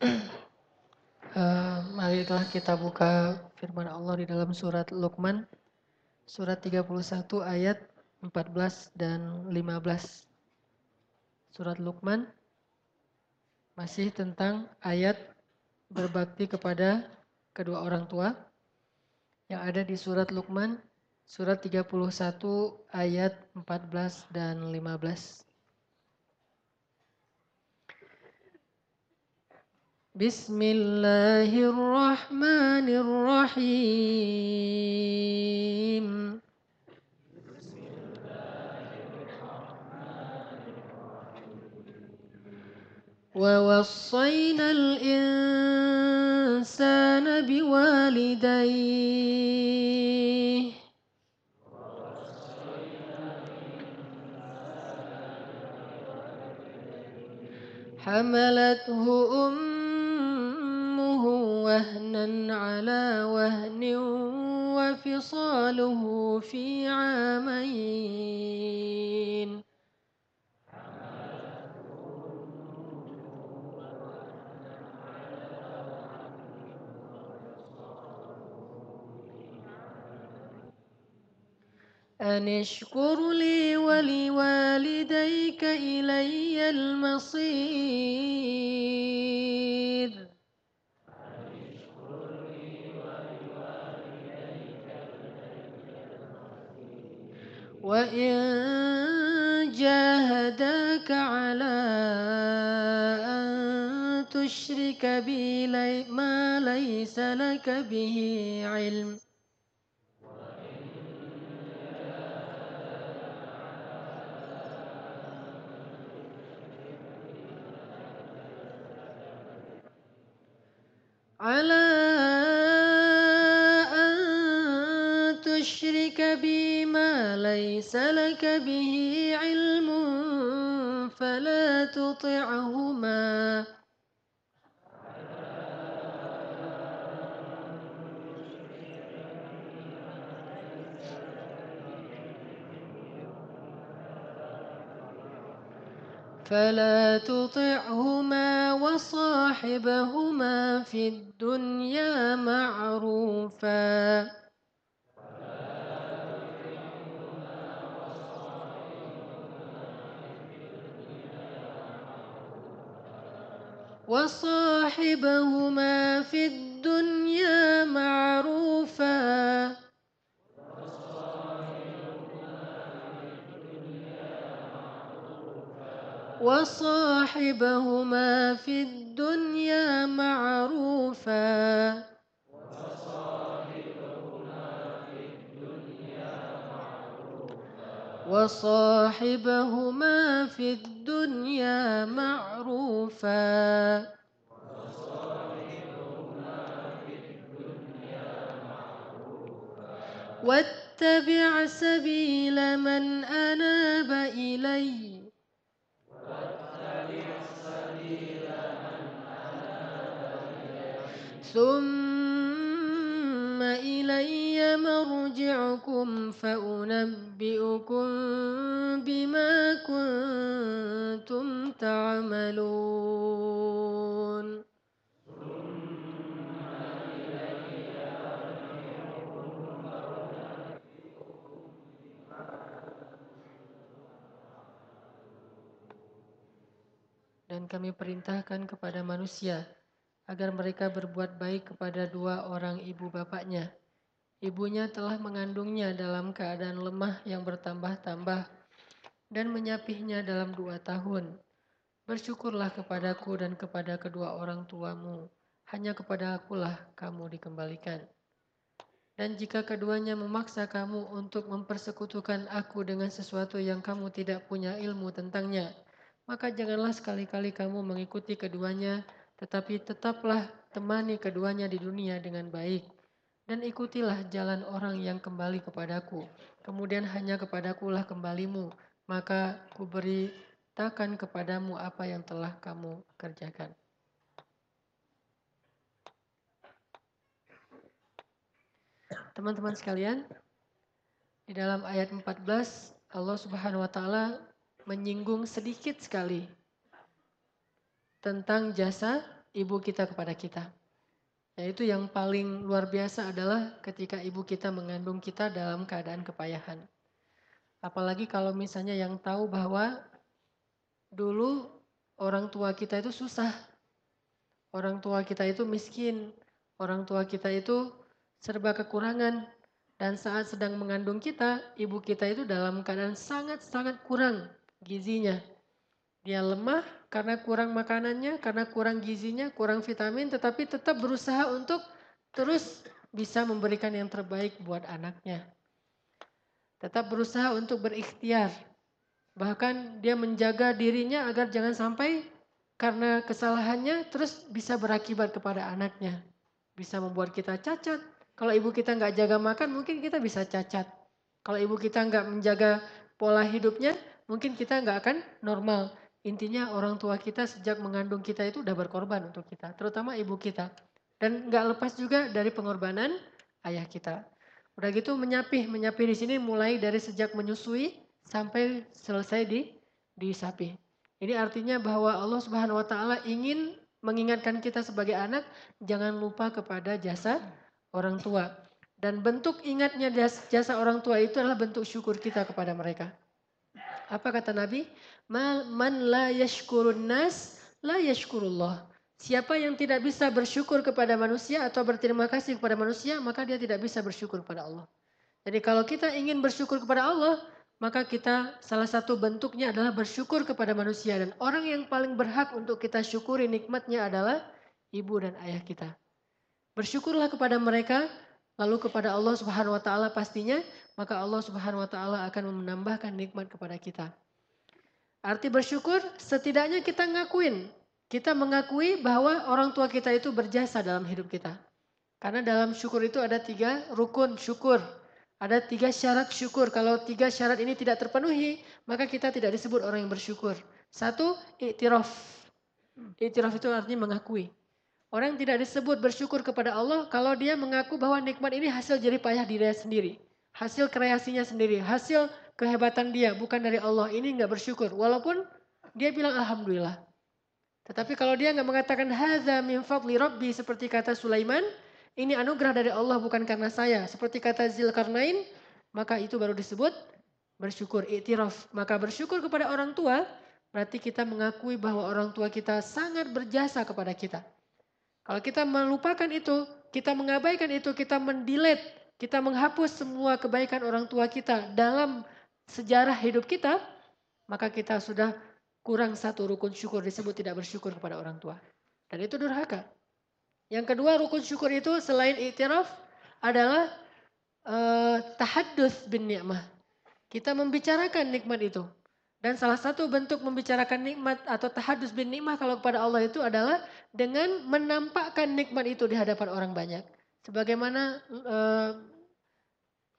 Marilah kita buka firman Allah di dalam surat Luqman. Surat 31 ayat 14 dan 15. Surat Luqman masih tentang ayat berbakti kepada kedua orang tua yang ada di surat Luqman surat 31 ayat 14 dan 15. Bismillahirrahmanirrahim. ووصينا الإنسان بوالديه حملته أمه وهنا على وهن وفصاله في عامين أن اشكر لي ولوالديك إلي المصير وإن جاهداك على أن تشرك بي ما ليس لك به علم على أن تشرك بي ما ليس لك به علم فلا تطعهما وصاحبهما في الدنيا معروفا وصاحبهما في الدنيا معروفا وصاحبهما في الدنيا معروفا واتق واتبع سبيل من أناب إلي ثم إلي مرجعكم فأنبئكم بما كنتم تعملون. Dan kami perintahkan kepada manusia agar mereka berbuat baik kepada dua orang ibu bapaknya. Ibunya telah mengandungnya dalam keadaan lemah yang bertambah-tambah dan menyapihnya dalam 2 tahun. Bersyukurlah kepadaku dan kepada kedua orang tuamu. Hanya kepada akulah kamu dikembalikan. Dan jika keduanya memaksa kamu untuk mempersekutukan aku dengan sesuatu yang kamu tidak punya ilmu tentangnya, maka janganlah sekali-kali kamu mengikuti keduanya, tetapi tetaplah temani keduanya di dunia dengan baik. Dan ikutilah jalan orang yang kembali kepadaku. Kemudian hanya kepadakulah kembalimu, maka kuberitakan kepadamu apa yang telah kamu kerjakan. Teman-teman sekalian, di dalam ayat 14 Allah Subhanahu wa taala menyinggung sedikit sekali tentang jasa ibu kita kepada kita. Yaitu yang paling luar biasa adalah ketika ibu kita mengandung kita dalam keadaan kepayahan. Apalagi kalau misalnya yang tahu bahwa dulu orang tua kita itu susah. Orang tua kita itu miskin. Orang tua kita itu serba kekurangan. Dan saat sedang mengandung kita, ibu kita itu dalam keadaan sangat-sangat kurang gizinya. Dia lemah karena kurang makanannya, karena kurang gizinya, kurang vitamin, tetapi tetap berusaha untuk terus bisa memberikan yang terbaik buat anaknya. Tetap berusaha untuk berikhtiar. Bahkan dia menjaga dirinya agar jangan sampai karena kesalahannya terus bisa berakibat kepada anaknya. Bisa membuat kita cacat. Kalau ibu kita nggak jaga makan, mungkin kita bisa cacat. Kalau ibu kita nggak menjaga pola hidupnya, mungkin kita nggak akan normal. Intinya orang tua kita sejak mengandung kita itu udah berkorban untuk kita, terutama ibu kita. Dan nggak lepas juga dari pengorbanan ayah kita. Udah gitu menyapih di sini mulai dari sejak menyusui sampai selesai disapih. Ini artinya bahwa Allah Subhanahu wa taala ingin mengingatkan kita sebagai anak jangan lupa kepada jasa orang tua. Dan bentuk ingatnya jasa orang tua itu adalah bentuk syukur kita kepada mereka. Apa kata Nabi? Man la yashkurun nas la yashkurullah. Siapa yang tidak bisa bersyukur kepada manusia atau berterima kasih kepada manusia, maka dia tidak bisa bersyukur kepada Allah. Jadi kalau kita ingin bersyukur kepada Allah, maka kita salah satu bentuknya adalah bersyukur kepada manusia. Dan orang yang paling berhak untuk kita syukuri nikmatnya adalah ibu dan ayah kita. Bersyukurlah kepada mereka, lalu kepada Allah Subhanahu wa taala pastinya, maka Allah Subhanahu wa taala akan menambahkan nikmat kepada kita. Arti bersyukur setidaknya kita mengakui bahwa orang tua kita itu berjasa dalam hidup kita. Karena dalam syukur itu ada 3 rukun syukur. Ada 3 syarat syukur. Kalau 3 syarat ini tidak terpenuhi, maka kita tidak disebut orang yang bersyukur. 1, i'tiraf. I'tiraf itu artinya mengakui. Orang tidak disebut bersyukur kepada Allah kalau dia mengaku bahwa nikmat ini hasil jerih payah dirinya sendiri. Hasil kreasinya sendiri, hasil kehebatan dia, bukan dari Allah. Ini enggak bersyukur, walaupun dia bilang Alhamdulillah. Tetapi kalau dia enggak mengatakan hadza min fadli rabbi seperti kata Sulaiman, ini anugerah dari Allah bukan karena saya. Seperti kata Zulkarnain, maka itu baru disebut bersyukur, i'tiraf. Maka bersyukur kepada orang tua, berarti kita mengakui bahwa orang tua kita sangat berjasa kepada kita. Kalau kita melupakan itu, kita mengabaikan itu, kita mendelete, kita menghapus semua kebaikan orang tua kita dalam sejarah hidup kita, maka kita sudah kurang 1 rukun syukur disebut tidak bersyukur kepada orang tua. Dan itu durhaka. Yang kedua rukun syukur itu selain i'tiraf adalah tahaddus bin ni'mah. Kita membicarakan nikmat itu. Dan salah satu bentuk membicarakan nikmat atau tahadus bin nikmah kalau kepada Allah itu adalah dengan menampakkan nikmat itu di hadapan orang banyak. Sebagaimana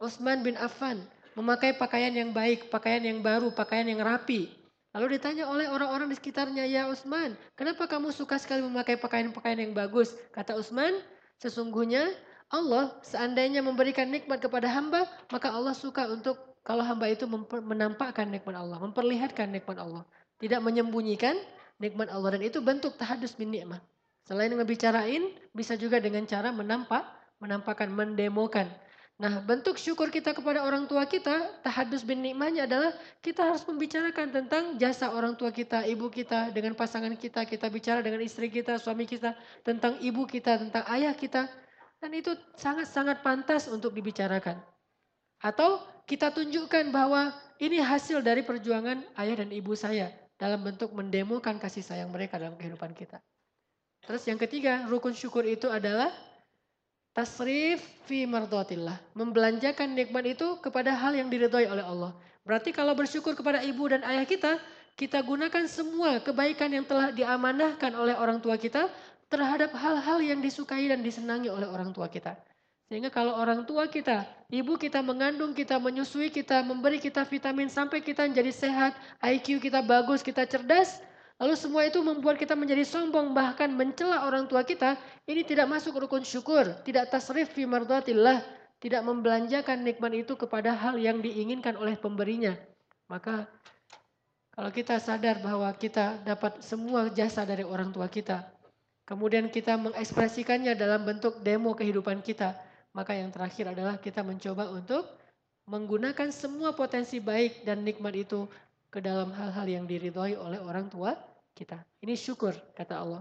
Utsman bin Affan memakai pakaian yang baik, pakaian yang baru, pakaian yang rapi. Lalu ditanya oleh orang-orang di sekitarnya, "Ya Utsman, kenapa kamu suka sekali memakai pakaian-pakaian yang bagus?" Kata Utsman, "Sesungguhnya Allah seandainya memberikan nikmat kepada hamba, maka Allah suka untuk kalau hamba itu menampakkan nikmat Allah, memperlihatkan nikmat Allah. Tidak menyembunyikan nikmat Allah, dan itu bentuk tahadus bin nikmah. Selain ngebicarain, bisa juga dengan cara menampakkan, mendemokan. Nah, bentuk syukur kita kepada orang tua kita, tahadus bin nikmahnya adalah kita harus membicarakan tentang jasa orang tua kita, ibu kita, dengan pasangan kita, kita bicara dengan istri kita, suami kita, tentang ibu kita, tentang ayah kita. Dan itu sangat-sangat pantas untuk dibicarakan. Atau kita tunjukkan bahwa ini hasil dari perjuangan ayah dan ibu saya dalam bentuk mendemokan kasih sayang mereka dalam kehidupan kita. Terus yang ketiga, rukun syukur itu adalah tasrif fi mardatillah. Membelanjakan nikmat itu kepada hal yang diridhoi oleh Allah. Berarti kalau bersyukur kepada ibu dan ayah kita, kita gunakan semua kebaikan yang telah diamanahkan oleh orang tua kita terhadap hal-hal yang disukai dan disenangi oleh orang tua kita. Sehingga kalau orang tua kita, ibu kita mengandung kita, menyusui kita, memberi kita vitamin sampai kita menjadi sehat, IQ kita bagus, kita cerdas, lalu semua itu membuat kita menjadi sombong, bahkan mencela orang tua kita, ini tidak masuk rukun syukur, tidak tasrif fi mardatillah, tidak membelanjakan nikmat itu kepada hal yang diinginkan oleh pemberinya. Maka kalau kita sadar bahwa kita dapat semua jasa dari orang tua kita, kemudian kita mengekspresikannya dalam bentuk demo kehidupan kita, maka yang terakhir adalah kita mencoba untuk menggunakan semua potensi baik dan nikmat itu ke dalam hal-hal yang diridhoi oleh orang tua kita. Ini syukur, kata Allah.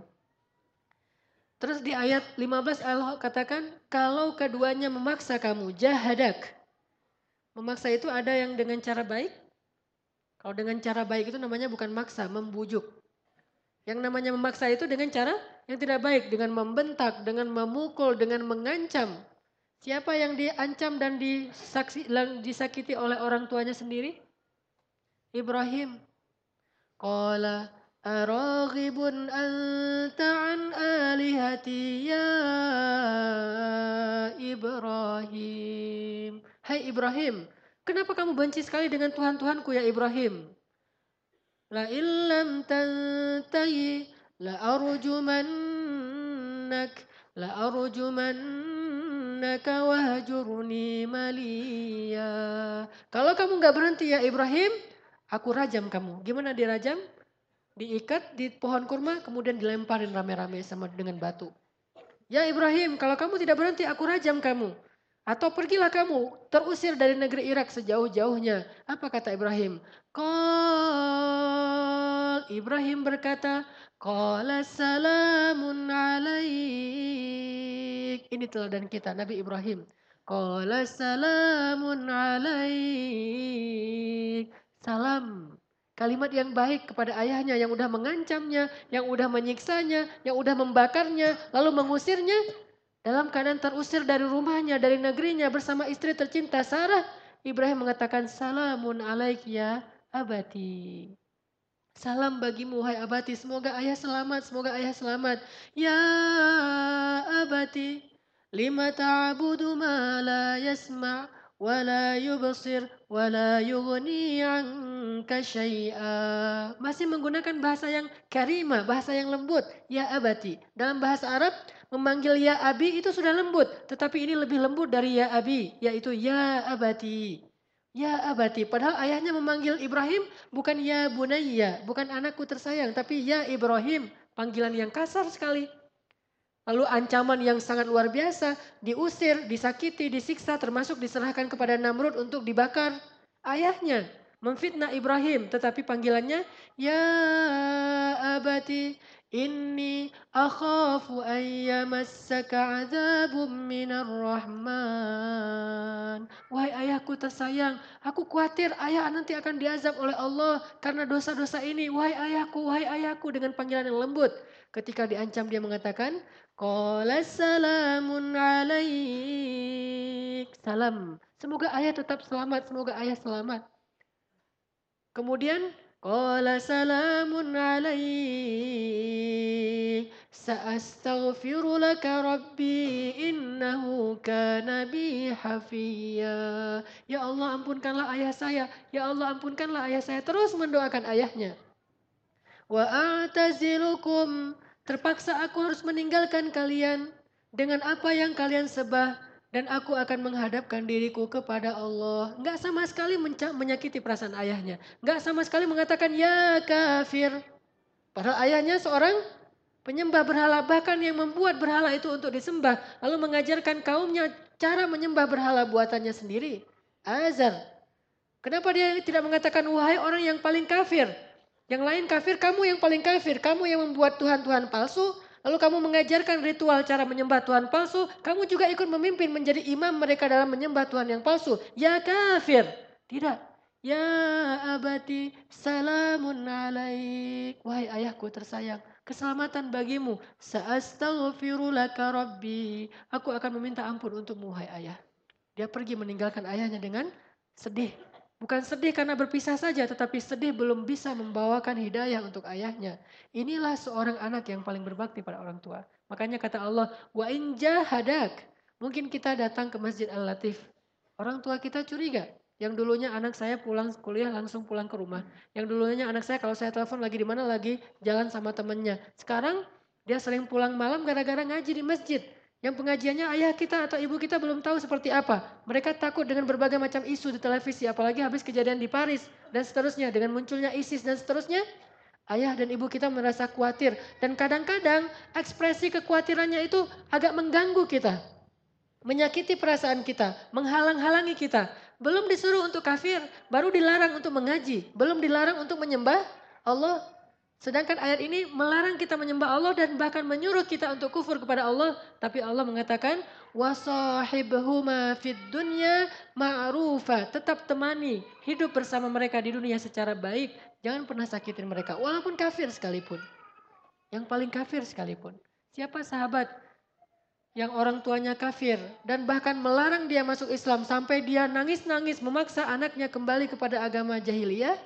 Terus di ayat 15 Allah katakan, kalau keduanya memaksa kamu, jahadak. Memaksa itu ada yang dengan cara baik. Kalau dengan cara baik itu namanya bukan maksa, membujuk. Yang namanya memaksa itu dengan cara yang tidak baik, dengan membentak, dengan memukul, dengan mengancam. Siapa yang diancam dan disakiti oleh orang tuanya sendiri? Ibrahim. Qala araghibun anta an alihati ya Ibrahim. Hai Ibrahim, kenapa kamu benci sekali dengan Tuhan-Tuhanku ya Ibrahim? La illam tantahi la arjumannak wahjurni maliya. Kalau kamu nggak berhenti ya Ibrahim, aku rajam kamu. Gimana dirajam? Diikat di pohon kurma kemudian dilemparin rame-rame sama dengan batu. Ya Ibrahim, kalau kamu tidak berhenti aku rajam kamu. Atau pergilah kamu terusir dari negeri Irak sejauh-jauhnya. Apa kata Ibrahim? Ibrahim berkata, Qala salamun alaik. Ini teladan kita, Nabi Ibrahim. Qala salamun alaik. Salam. Kalimat yang baik kepada ayahnya yang udah mengancamnya, yang udah menyiksanya, yang udah membakarnya, lalu mengusirnya. Dalam keadaan terusir dari rumahnya, dari negerinya bersama istri tercinta Sarah. Ibrahim mengatakan, salamun alaik ya abati. Salam bagimu hai abati, semoga ayah selamat, semoga ayah selamat. Ya abati, lima ta'budu ma la yasma' wa la yubsir wa la yughni anka syai'a. Masih menggunakan bahasa yang karimah, bahasa yang lembut. Ya abati. Dalam bahasa Arab, memanggil ya abi itu sudah lembut. Tetapi ini lebih lembut dari ya abi, yaitu ya abati. Ya abati, padahal ayahnya memanggil Ibrahim bukan ya bunayya, bukan anakku tersayang, tapi ya Ibrahim, panggilan yang kasar sekali. Lalu ancaman yang sangat luar biasa, diusir, disakiti, disiksa, termasuk diserahkan kepada Namrud untuk dibakar. Ayahnya memfitnah Ibrahim, tetapi panggilannya, ya abati, inni akhafu ayyamassaka azabum minar rahman. Wahai ayahku tersayang, aku khawatir ayah nanti akan diazab oleh Allah karena dosa-dosa ini. Wahai ayahku, dengan panggilan yang lembut. Ketika diancam dia mengatakan, Qala salamun alaik. Salam. Semoga ayah tetap selamat, semoga ayah selamat. Kemudian Qala salamun alaik. Sa'astaghfiru laka rabbi innahu kana bi hafiya. Ya Allah ampunkanlah ayah saya. Ya Allah ampunkanlah ayah saya. Terus mendoakan ayahnya. Wa a'tazilukum. Terpaksa aku harus meninggalkan kalian dengan apa yang kalian sebah dan aku akan menghadapkan diriku kepada Allah. Enggak sama sekali menyakiti perasaan ayahnya. Enggak sama sekali mengatakan ya kafir. Padahal ayahnya seorang penyembah berhala, bahkan yang membuat berhala itu untuk disembah. Lalu mengajarkan kaumnya cara menyembah berhala buatannya sendiri. Azar. Kenapa dia tidak mengatakan wahai orang yang paling kafir? Yang lain kafir, kamu yang paling kafir. Kamu yang membuat Tuhan-Tuhan palsu. Lalu kamu mengajarkan ritual cara menyembah Tuhan palsu. Kamu juga ikut memimpin menjadi imam mereka dalam menyembah Tuhan yang palsu. Ya kafir. Tidak. Ya abati salamun alaik. Wahai ayahku tersayang. Keselamatan bagimu. Sa'astaghfiru laka rabbi. Aku akan meminta ampun untukmu wahai ayah. Dia pergi meninggalkan ayahnya dengan sedih. Bukan sedih karena berpisah saja, tetapi sedih belum bisa membawakan hidayah untuk ayahnya. Inilah seorang anak yang paling berbakti pada orang tua. Makanya kata Allah, wa in jahadak. Mungkin kita datang ke Masjid Al-Latif. Orang tua kita curiga. Yang dulunya anak saya pulang kuliah langsung pulang ke rumah. Yang dulunya anak saya kalau saya telepon lagi di mana lagi jalan sama temennya. Sekarang dia sering pulang malam gara-gara ngaji di masjid. Yang pengajiannya ayah kita atau ibu kita belum tahu seperti apa. Mereka takut dengan berbagai macam isu di televisi, apalagi habis kejadian di Paris dan seterusnya. Dengan munculnya ISIS dan seterusnya, ayah dan ibu kita merasa khawatir. Dan kadang-kadang ekspresi kekhawatirannya itu agak mengganggu kita. Menyakiti perasaan kita, menghalang-halangi kita. Belum disuruh untuk kafir, baru dilarang untuk mengaji. Belum dilarang untuk menyembah Allah. Sedangkan ayat ini melarang kita menyembah Allah dan bahkan menyuruh kita untuk kufur kepada Allah. Tapi Allah mengatakan, wasahibhuma fid dunya ma'rufa. Tetap temani, hidup bersama mereka di dunia secara baik. Jangan pernah sakitin mereka, walaupun kafir sekalipun. Yang paling kafir sekalipun. Siapa sahabat yang orang tuanya kafir dan bahkan melarang dia masuk Islam sampai dia nangis-nangis memaksa anaknya kembali kepada agama jahiliyah?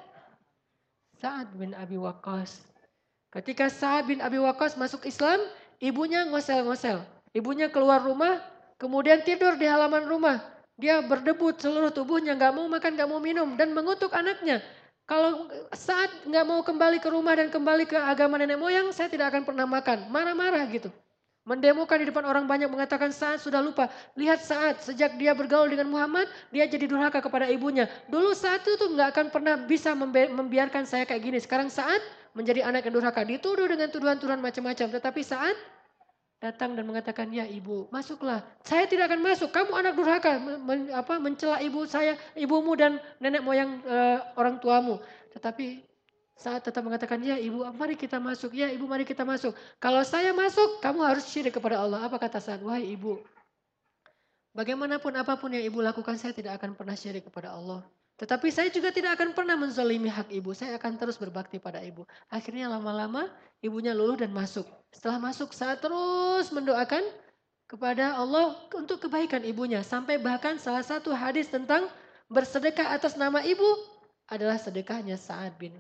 Sa'ad bin Abi Waqqas. Ketika Sa'ad bin Abi Waqqas masuk Islam, ibunya ngosel-ngosel. Ibunya keluar rumah, kemudian tidur di halaman rumah. Dia berdebut seluruh tubuhnya, gak mau makan, gak mau minum, dan mengutuk anaknya. Kalau saat gak mau kembali ke rumah dan kembali ke agama nenek moyang, saya tidak akan pernah makan. Marah-marah gitu. Mendemokan di depan orang banyak mengatakan Sa'ad sudah lupa. Lihat Sa'ad sejak dia bergaul dengan Muhammad, dia jadi durhaka kepada ibunya. Dulu Sa'ad itu tuh gak akan pernah bisa membiarkan saya kayak gini. Sekarang Sa'ad menjadi anak yang durhaka. Dituduh dengan tuduhan-tuduhan macam-macam. Tetapi Sa'ad datang dan mengatakan, ya ibu masuklah. Saya tidak akan masuk, kamu anak durhaka. Mencela ibu saya, ibumu dan nenek moyang orang tuamu. Tetapi saat tetap mengatakan, ya ibu mari kita masuk, ya ibu mari kita masuk. Kalau saya masuk, kamu harus syirik kepada Allah. Apa kata Sa'ad? Wahai ibu, bagaimanapun apapun yang ibu lakukan, saya tidak akan pernah syirik kepada Allah. Tetapi saya juga tidak akan pernah menzalimi hak ibu. Saya akan terus berbakti pada ibu. Akhirnya lama-lama ibunya luluh dan masuk. Setelah masuk, Sa'ad terus mendoakan kepada Allah untuk kebaikan ibunya. Sampai bahkan salah satu hadis tentang bersedekah atas nama ibu adalah sedekahnya Sa'ad bin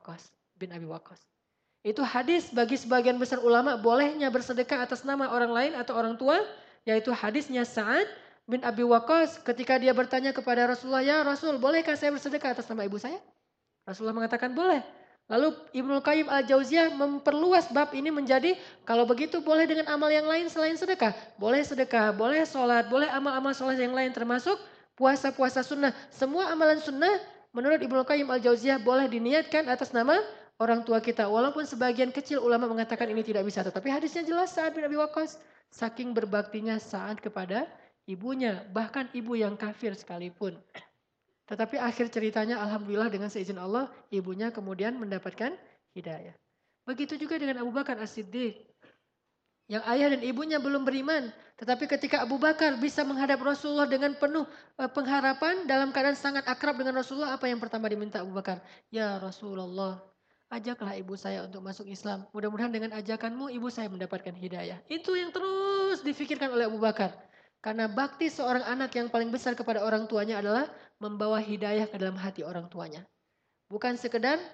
Abi Waqqas. Itu hadis bagi sebagian besar ulama bolehnya bersedekah atas nama orang lain atau orang tua, yaitu hadisnya Sa'ad bin Abi Waqqas ketika dia bertanya kepada Rasulullah, ya Rasul bolehkah saya bersedekah atas nama ibu saya? Rasulullah mengatakan boleh. Lalu Ibnu Qayyim Al-Jauziyah memperluas bab ini menjadi kalau begitu boleh dengan amal yang lain selain sedekah. Boleh sedekah, boleh sholat, boleh amal-amal sholat yang lain termasuk puasa-puasa sunnah. Semua amalan sunnah menurut Ibnu Qayyim Al-Jauziyah boleh diniatkan atas nama orang tua kita. Walaupun sebagian kecil ulama mengatakan ini tidak bisa. Tetapi hadisnya jelas Sa'ad bin Abi Waqqas. Saking berbaktinya Sa'ad kepada ibunya. Bahkan ibu yang kafir sekalipun. Tetapi akhir ceritanya alhamdulillah dengan seizin Allah ibunya kemudian mendapatkan hidayah. Begitu juga dengan Abu Bakar As-Siddiq. Yang ayah dan ibunya belum beriman. Tetapi ketika Abu Bakar bisa menghadap Rasulullah dengan penuh pengharapan dalam keadaan sangat akrab dengan Rasulullah. Apa yang pertama diminta Abu Bakar? Ya Rasulullah, ajaklah ibu saya untuk masuk Islam. Mudah-mudahan dengan ajakanmu ibu saya mendapatkan hidayah. Itu yang terus difikirkan oleh Abu Bakar. Karena bakti seorang anak yang paling besar kepada orang tuanya adalah membawa hidayah ke dalam hati orang tuanya. Bukan sekedar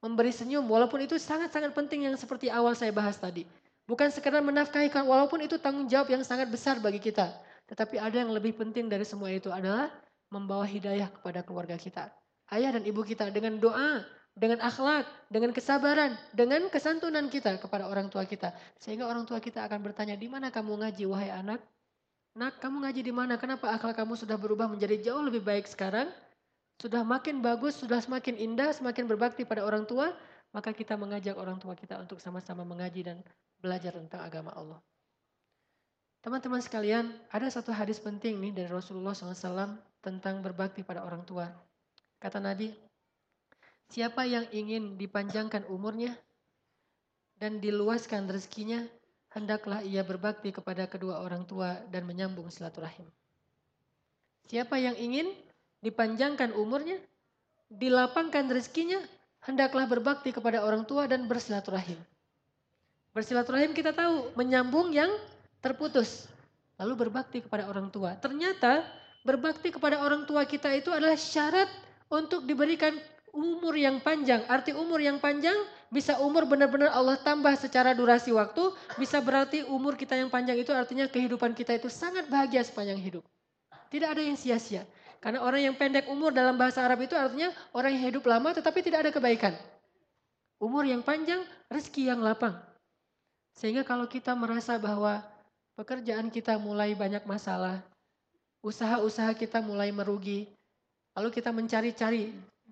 memberi senyum, walaupun itu sangat-sangat penting yang seperti awal saya bahas tadi. Bukan sekedar menafkahi, walaupun itu tanggung jawab yang sangat besar bagi kita. Tetapi ada yang lebih penting dari semua itu adalah membawa hidayah kepada keluarga kita. Ayah dan ibu kita dengan doa, dengan akhlak, dengan kesabaran, dengan kesantunan kita kepada orang tua kita. Sehingga orang tua kita akan bertanya, di mana kamu ngaji wahai anak? Nak, kamu ngaji di mana? Kenapa akhlak kamu sudah berubah menjadi jauh lebih baik sekarang? Sudah makin bagus, sudah semakin indah, semakin berbakti pada orang tua, maka kita mengajak orang tua kita untuk sama-sama mengaji dan belajar tentang agama Allah. Teman-teman sekalian, ada satu hadis penting nih dari Rasulullah SAW tentang berbakti pada orang tua. Kata Nabi, siapa yang ingin dipanjangkan umurnya dan diluaskan rezekinya, hendaklah ia berbakti kepada kedua orang tua dan menyambung silaturahim. Siapa yang ingin dipanjangkan umurnya, dilapangkan rezekinya, hendaklah berbakti kepada orang tua dan bersilaturahim. Bersilaturahim kita tahu, menyambung yang terputus. Lalu berbakti kepada orang tua. Ternyata berbakti kepada orang tua kita itu adalah syarat untuk diberikan umur yang panjang. Arti umur yang panjang bisa umur benar-benar Allah tambah secara durasi waktu. Bisa berarti umur kita yang panjang itu artinya kehidupan kita itu sangat bahagia sepanjang hidup. Tidak ada yang sia-sia. Karena orang yang pendek umur dalam bahasa Arab itu artinya orang yang hidup lama tetapi tidak ada kebaikan. Umur yang panjang, rezeki yang lapang. Sehingga kalau kita merasa bahwa pekerjaan kita mulai banyak masalah, usaha-usaha kita mulai merugi, lalu kita mencari-cari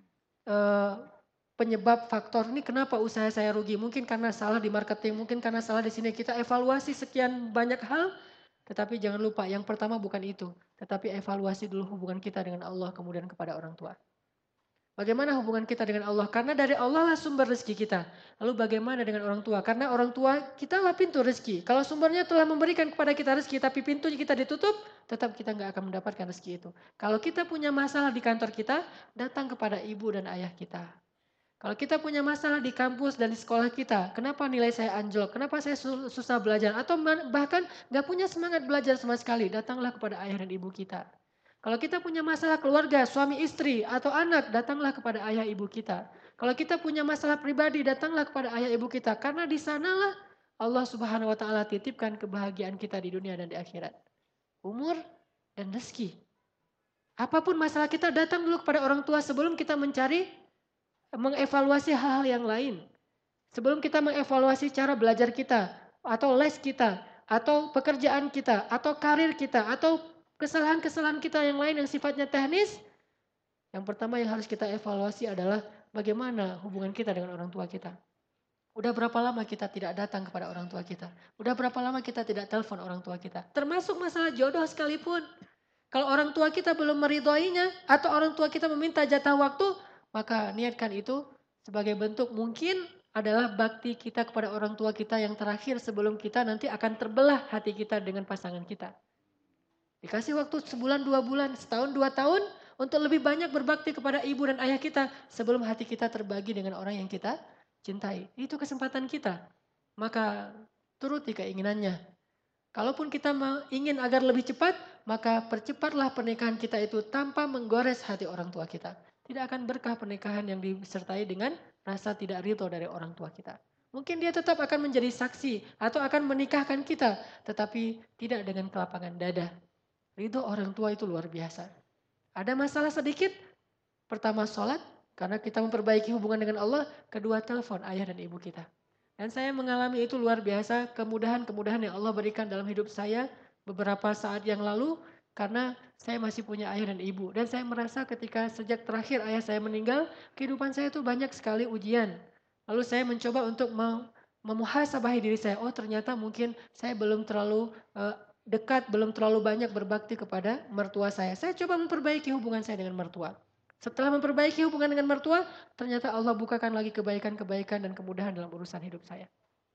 penyebab faktor ini kenapa usaha saya rugi. Mungkin karena salah di marketing, mungkin karena salah di sini. Kita evaluasi sekian banyak hal, tetapi jangan lupa yang pertama bukan itu. Tetapi evaluasi dulu hubungan kita dengan Allah kemudian kepada orang tua. Bagaimana hubungan kita dengan Allah? Karena dari Allah lah sumber rezeki kita. Lalu bagaimana dengan orang tua? Karena orang tua kita lah pintu rezeki. Kalau sumbernya telah memberikan kepada kita rezeki tapi pintunya kita ditutup, tetap kita nggak akan mendapatkan rezeki itu. Kalau kita punya masalah di kantor kita, datang kepada ibu dan ayah kita. Kalau kita punya masalah di kampus dan di sekolah kita, kenapa nilai saya anjlok? Kenapa saya susah belajar? Atau bahkan nggak punya semangat belajar sama sekali, datanglah kepada ayah dan ibu kita. Kalau kita punya masalah keluarga, suami istri atau anak, datanglah kepada ayah ibu kita. Kalau kita punya masalah pribadi, datanglah kepada ayah ibu kita. Karena di sanalah Allah Subhanahu wa taala titipkan kebahagiaan kita di dunia dan di akhirat. Umur dan rezeki. Apapun masalah kita, datang dulu kepada orang tua sebelum kita mengevaluasi hal-hal yang lain. Sebelum kita mengevaluasi cara belajar kita, atau les kita, atau pekerjaan kita, atau karir kita, atau kesalahan-kesalahan kita yang lain yang sifatnya teknis, yang pertama yang harus kita evaluasi adalah bagaimana hubungan kita dengan orang tua kita. Udah berapa lama kita tidak datang kepada orang tua kita? Udah berapa lama kita tidak telepon orang tua kita? Termasuk masalah jodoh sekalipun. Kalau orang tua kita belum meridhoinya atau orang tua kita meminta jatah waktu, maka niatkan itu sebagai bentuk mungkin adalah bakti kita kepada orang tua kita yang terakhir sebelum kita nanti akan terbelah hati kita dengan pasangan kita. Dikasih waktu sebulan, 2 bulan, setahun, 2 tahun untuk lebih banyak berbakti kepada ibu dan ayah kita sebelum hati kita terbagi dengan orang yang kita cintai. Itu kesempatan kita. Maka turuti keinginannya. Kalaupun kita ingin agar lebih cepat, maka percepatlah pernikahan kita itu tanpa menggores hati orang tua kita. Tidak akan berkah pernikahan yang disertai dengan rasa tidak ridho dari orang tua kita. Mungkin dia tetap akan menjadi saksi atau akan menikahkan kita, tetapi tidak dengan kelapangan dada. Ridho orang tua itu luar biasa. Ada masalah sedikit, pertama sholat, karena kita memperbaiki hubungan dengan Allah. Kedua telepon ayah dan ibu kita. Dan saya mengalami itu luar biasa, kemudahan-kemudahan yang Allah berikan dalam hidup saya beberapa saat yang lalu. Karena saya masih punya ayah dan ibu. Dan saya merasa ketika sejak terakhir ayah saya meninggal, kehidupan saya itu banyak sekali ujian. Lalu saya mencoba untuk memuhasabahi diri saya. Oh ternyata mungkin saya belum terlalu dekat, belum terlalu banyak berbakti kepada mertua saya. Saya coba memperbaiki hubungan saya dengan mertua. Setelah memperbaiki hubungan dengan mertua, ternyata Allah bukakan lagi kebaikan-kebaikan dan kemudahan dalam urusan hidup saya.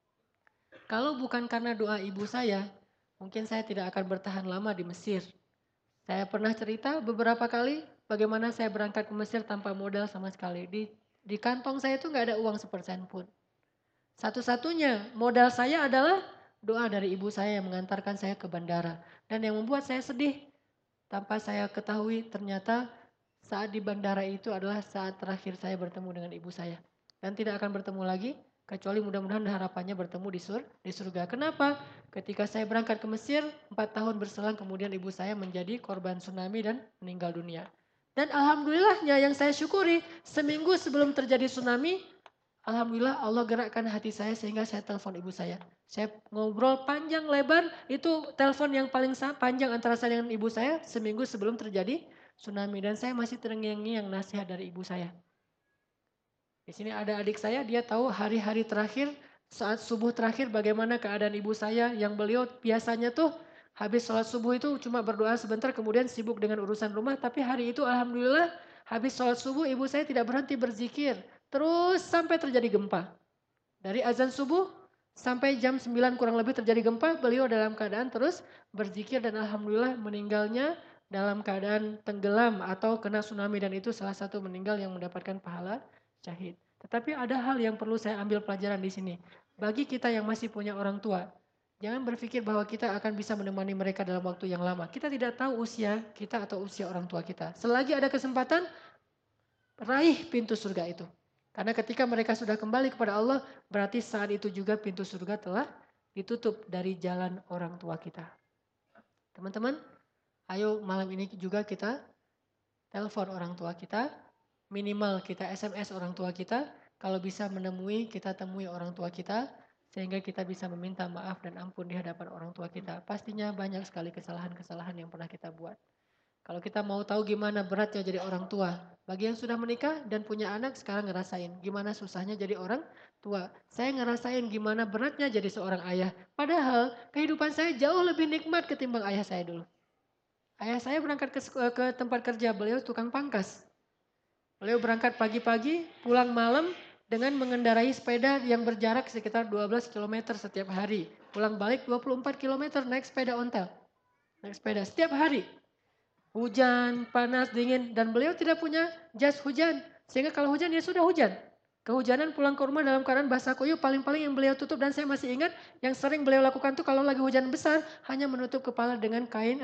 Kalau bukan karena doa ibu saya, mungkin saya tidak akan bertahan lama di Mesir. Saya pernah cerita beberapa kali bagaimana saya berangkat ke Mesir tanpa modal sama sekali. Di kantong saya itu nggak ada uang sepersen pun. Satu-satunya modal saya adalah doa dari ibu saya yang mengantarkan saya ke bandara. Dan yang membuat saya sedih, tanpa saya ketahui ternyata saat di bandara itu adalah saat terakhir saya bertemu dengan ibu saya. dan tidak akan bertemu lagi kecuali mudah-mudahan harapannya bertemu di surga. Kenapa? Ketika saya berangkat ke Mesir, 4 tahun berselang kemudian ibu saya menjadi korban tsunami dan meninggal dunia. Dan alhamdulillahnya yang saya syukuri, seminggu sebelum terjadi tsunami, alhamdulillah Allah gerakkan hati saya sehingga saya telepon ibu saya. Saya ngobrol panjang lebar, itu telepon yang paling panjang antara saya dengan ibu saya seminggu sebelum terjadi tsunami. Dan saya masih terngiang-ngiang nasihat dari ibu saya. Di sini ada adik saya, dia tahu hari-hari terakhir, saat subuh terakhir bagaimana keadaan ibu saya yang beliau biasanya tuh habis sholat subuh itu cuma berdoa sebentar kemudian sibuk dengan urusan rumah. Tapi hari itu alhamdulillah habis sholat subuh ibu saya tidak berhenti berzikir. Terus sampai terjadi gempa. Dari azan subuh sampai jam 9 kurang lebih terjadi gempa, beliau dalam keadaan terus berzikir dan alhamdulillah meninggalnya dalam keadaan tenggelam atau kena tsunami dan itu salah satu meninggal yang mendapatkan pahala syahid. Tetapi ada hal yang perlu saya ambil pelajaran di sini. Bagi kita yang masih punya orang tua, jangan berpikir bahwa kita akan bisa menemani mereka dalam waktu yang lama. Kita tidak tahu usia kita atau usia orang tua kita. Selagi ada kesempatan, raih pintu surga itu. Karena ketika mereka sudah kembali kepada Allah, berarti saat itu juga pintu surga telah ditutup dari jalan orang tua kita. Teman-teman, ayo malam ini juga kita telepon orang tua kita, minimal kita SMS orang tua kita, kalau bisa menemui, kita temui orang tua kita, sehingga kita bisa meminta maaf dan ampun di hadapan orang tua kita. Pastinya banyak sekali kesalahan-kesalahan yang pernah kita buat. Kalau kita mau tahu gimana beratnya jadi orang tua, bagi yang sudah menikah dan punya anak sekarang ngerasain gimana susahnya jadi orang tua. Saya ngerasain gimana beratnya jadi seorang ayah. Padahal kehidupan saya jauh lebih nikmat ketimbang ayah saya dulu. Ayah saya berangkat ke tempat kerja, beliau tukang pangkas. Beliau berangkat pagi-pagi, pulang malam dengan mengendarai sepeda yang berjarak sekitar 12 km setiap hari. Pulang balik 24 km naik sepeda ontel. Naik sepeda setiap hari. Hujan, panas, dingin, dan beliau tidak punya jas hujan. Sehingga kalau hujan ya sudah hujan. Kehujanan pulang ke rumah dalam keadaan basah kuyup paling-paling yang beliau tutup dan saya masih ingat yang sering beliau lakukan tuh kalau lagi hujan besar hanya menutup kepala dengan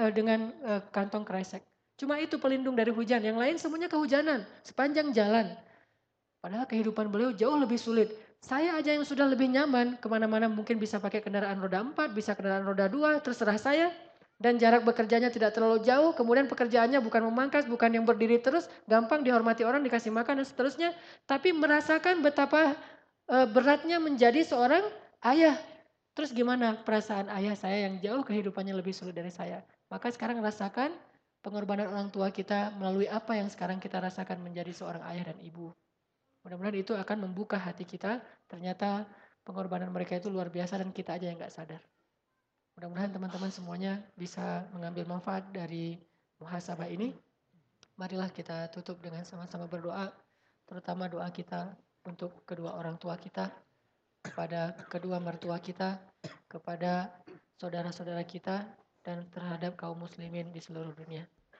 kantong kresek. Cuma itu pelindung dari hujan, yang lain semuanya kehujanan sepanjang jalan. Padahal kehidupan beliau jauh lebih sulit. Saya aja yang sudah lebih nyaman, kemana-mana mungkin bisa pakai kendaraan roda 4, bisa kendaraan roda 2, terserah saya. Dan jarak bekerjanya tidak terlalu jauh, kemudian pekerjaannya bukan memangkas, bukan yang berdiri terus, gampang dihormati orang, dikasih makan dan seterusnya. Tapi merasakan betapa beratnya menjadi seorang ayah. Terus gimana perasaan ayah saya yang jauh kehidupannya lebih sulit dari saya. Maka sekarang rasakan pengorbanan orang tua kita melalui apa yang sekarang kita rasakan menjadi seorang ayah dan ibu. Mudah-mudahan itu akan membuka hati kita, ternyata pengorbanan mereka itu luar biasa dan kita aja yang gak sadar. Mudah-mudahan teman-teman semuanya bisa mengambil manfaat dari muhasabah ini. Marilah kita tutup dengan sama-sama berdoa, terutama doa kita untuk kedua orang tua kita, kepada kedua mertua kita, kepada saudara-saudara kita, dan terhadap kaum muslimin di seluruh dunia.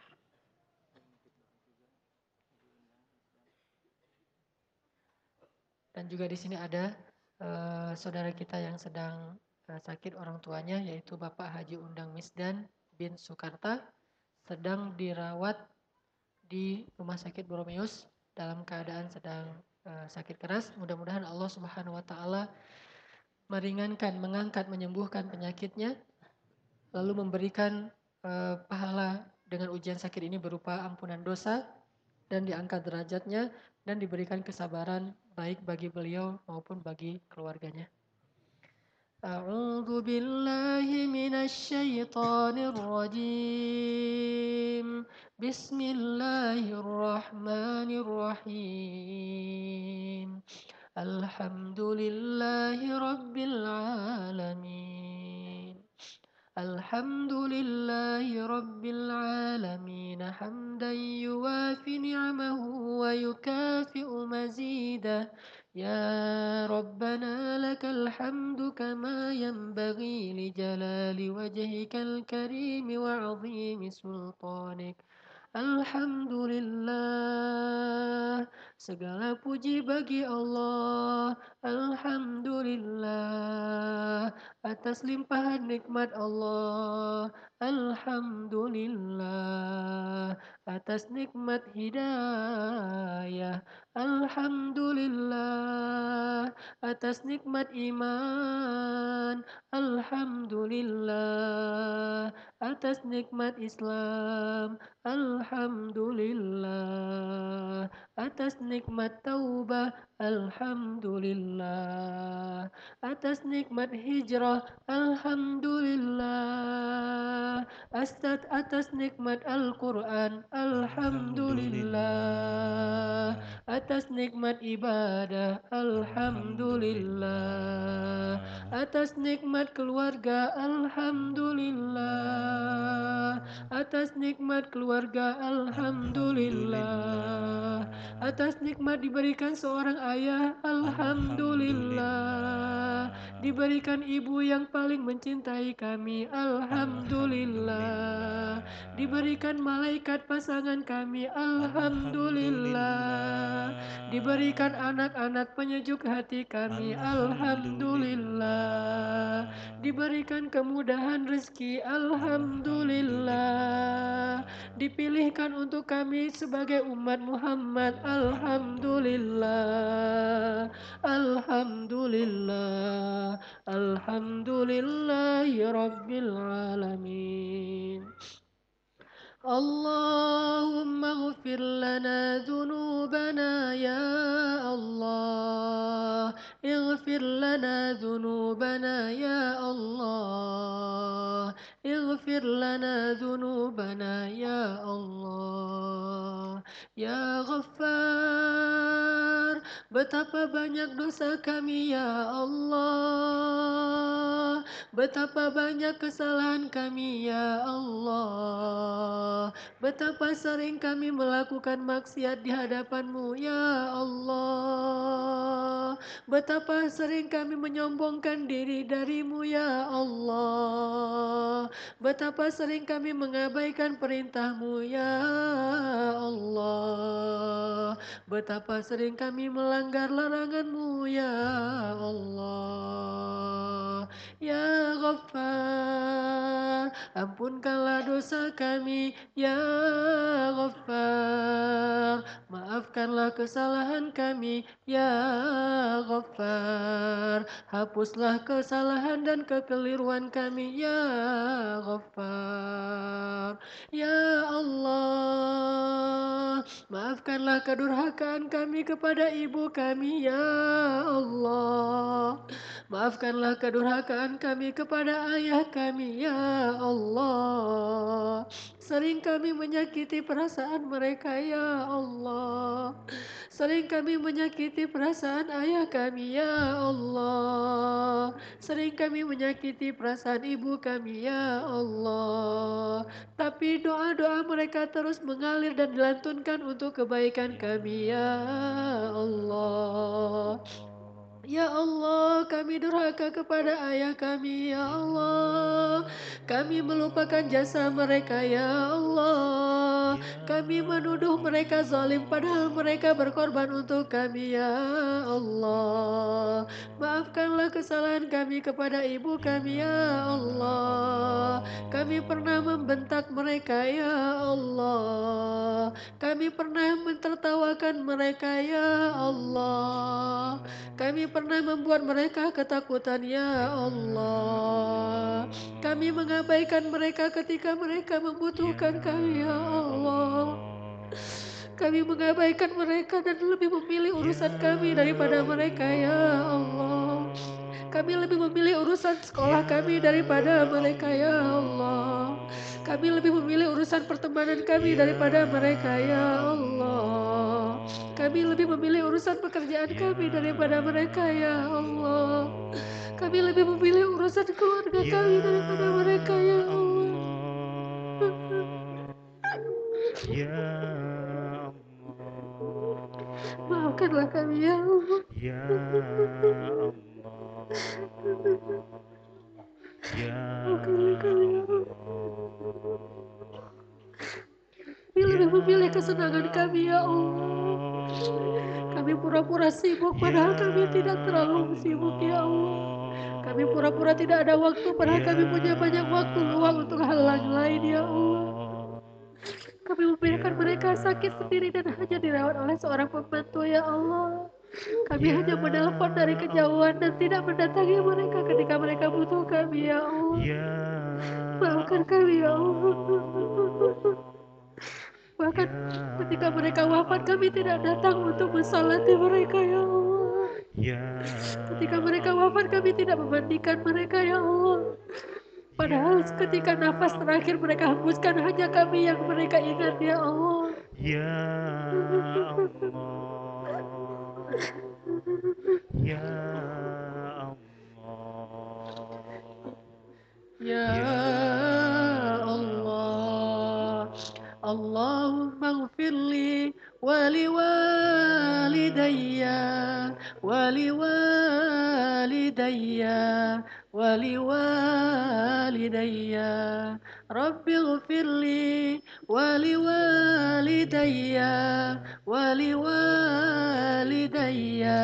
Dan juga di sini ada saudara kita yang sedang sakit orang tuanya, yaitu Bapak Haji Undang Misdan bin Sukarta, sedang dirawat di Rumah Sakit Boromeus dalam keadaan sedang sakit keras. Mudah-mudahan Allah Subhanahu wa taala meringankan, mengangkat, menyembuhkan penyakitnya, lalu memberikan pahala dengan ujian sakit ini berupa ampunan dosa dan diangkat derajatnya dan diberikan kesabaran baik bagi beliau maupun bagi keluarganya. أعوذ بالله من الشيطان الرجيم بسم الله الرحمن الرحيم الحمد لله رب العالمين الحمد لله رب العالمين حمدا يوافي نعمه ويكافئ مزيده يا ربنا لك الحمد كما ينبغي لجلال وجهك الكريم وعظيم سلطانك الحمد لله Segala puji bagi Allah, Alhamdulillah. Atas limpahan nikmat Allah, Alhamdulillah. Atas nikmat hidayah, Alhamdulillah. Atas nikmat iman, Alhamdulillah. Atas nikmat Islam, Alhamdulillah. Atas nikmat taubah, Alhamdulillah. Atas nikmat hijrah, Alhamdulillah. Atas nikmat Al-Quran, Alhamdulillah. Atas nikmat ibadah, Alhamdulillah. Atas nikmat keluarga, Alhamdulillah. Atas nikmat keluarga, Alhamdulillah. Atas nikmat diberikan seorang ayah, Alhamdulillah. Diberikan ibu yang paling mencintai kami, Alhamdulillah. Diberikan malaikat pasangan kami, Alhamdulillah. Diberikan anak-anak penyejuk hati kami, Alhamdulillah. Diberikan kemudahan rezeki, Alhamdulillah. Dipilihkan untuk kami sebagai umat Muhammad, Alhamdulillah. Alhamdulillah. Alhamdulillahi Rabbil Alamin. اللهم اغفر لنا ذنوبنا يا الله. اغفر لنا ذنوبنا يا الله. اغفر لنا ذنوبنا يا الله. Ya Ghaffar, betapa banyak dosa kami ya Allah. Betapa banyak kesalahan kami ya Allah. Betapa sering kami melakukan maksiat di hadapan-Mu ya Allah. Betapa sering kami menyombongkan diri dari-Mu ya Allah. Betapa sering kami mengabaikan perintah-Mu ya Allah. Betapa sering kami melanggar larangan-Mu ya Allah. Ya Ghaffar, ampunkanlah dosa kami ya Ghaffar. Maafkanlah kesalahan kami ya Ghaffar. Hapuslah kesalahan dan kekeliruan kami ya Ghaffar. Ya Allah, maafkanlah kedurhakaan kami kepada ibu kami ya Allah. Maafkanlah kedurhakaan kami kepada ayah kami ya Allah. Sering kami menyakiti perasaan mereka ya Allah. Sering kami menyakiti perasaan ayah kami ya Allah. Sering kami menyakiti perasaan ibu kami ya Allah. Tapi doa-doa mereka terus mengalir dan dilantunkan untuk kebaikan kami ya Allah. Ya Allah, kami durhaka kepada ayah kami, ya Allah. Kami melupakan jasa mereka, ya Allah. Kami menuduh mereka zalim, padahal mereka berkorban untuk kami, ya Allah. Maafkanlah kesalahan kami kepada ibu kami, ya Allah. Kami pernah membentak mereka, ya Allah. Kami pernah mentertawakan mereka, ya Allah. Kami pernah membuat mereka ketakutan, ya Allah. Kami mengabaikan mereka ketika mereka membutuhkan kami, ya Allah. Kami mengabaikan mereka dan lebih memilih urusan kami daripada mereka, ya Allah. Kami lebih memilih urusan sekolah kami daripada mereka, ya Allah. Kami lebih memilih urusan pertemanan kami daripada mereka, ya Allah. Kami lebih memilih urusan pekerjaan kami daripada mereka, ya Allah. Kami lebih memilih urusan keluarga kami daripada mereka, ya Allah. Ya Allah. Maafkanlah kami, ya Allah. Ya Allah. Ya Maafkanlah kami, ya Allah. Allah. Kami lebih Ya memilih kesenangan kami, ya Allah. Kami pura-pura sibuk padahal kami tidak terlalu sibuk ya Allah. Kami pura-pura tidak ada waktu padahal kami punya banyak waktu luang untuk hal lain ya Allah. Kami membiarkan mereka sakit sendiri dan hanya dirawat oleh seorang pembantu ya Allah. Kami hanya menelpon dari kejauhan dan tidak mendatangi mereka ketika mereka butuh kami ya Allah. Maafkan kami ya Allah. Bahkan ketika mereka wafat kami tidak datang untuk mensalati mereka ya Allah. Ketika mereka wafat kami tidak memandikan mereka ya Allah. Padahal ketika nafas terakhir mereka hembuskan hanya kami yang mereka ingat ya Allah. Ya Allah, Ya Allah, Ya Allah, Allahumma ighfirli waliwalidayya waliwalidayya waliwalidayya Rabbi ighfirli waliwalidayya waliwalidayya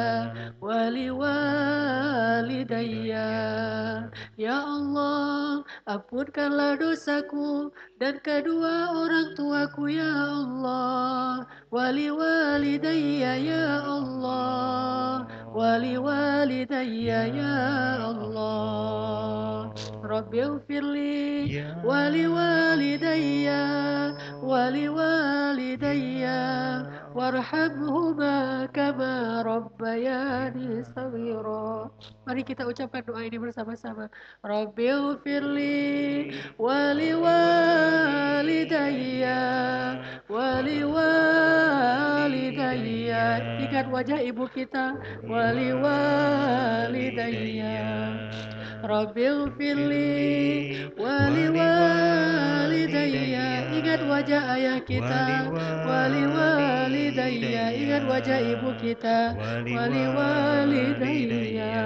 waliwalidayya Ya Allah, ampunkanlah dosaku dan kedua orang tuaku ya Allah. Wali walidayya ya Allah. Wali walidayya ya Allah. Rabbi ighfirli wali walidayya wali walidayya warhamhuma kama rabbayani saghira. Mari kita ucapkan doa ini bersama-sama. Rabbighfirli waliwalidayya waliwalidayya. Ingat wajah ibu kita. Waliwalidayya. Rabbighfirli waliwalidayya. Ingat wajah ayah kita. Waliwalidayya. Ingat wajah ibu kita. Waliwalidayya.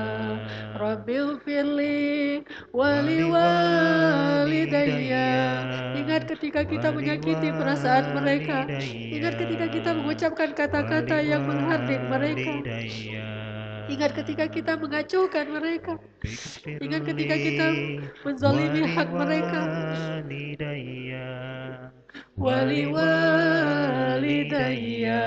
Rabbighfirli waliwalidayya. Ingat ketika kita menyakiti perasaan mereka. Ingat ketika kita mengucapkan kata-kata yang menghardik mereka. Ingat ketika kita mengacaukan mereka. Ingat ketika kita menzalimi hak mereka. Waliwalidayya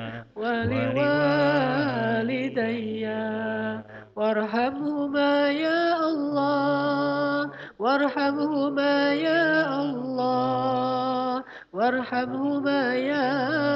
waliwalidayya warhamhuma ya Allah warhamhuma ya Allah warhamhuma ya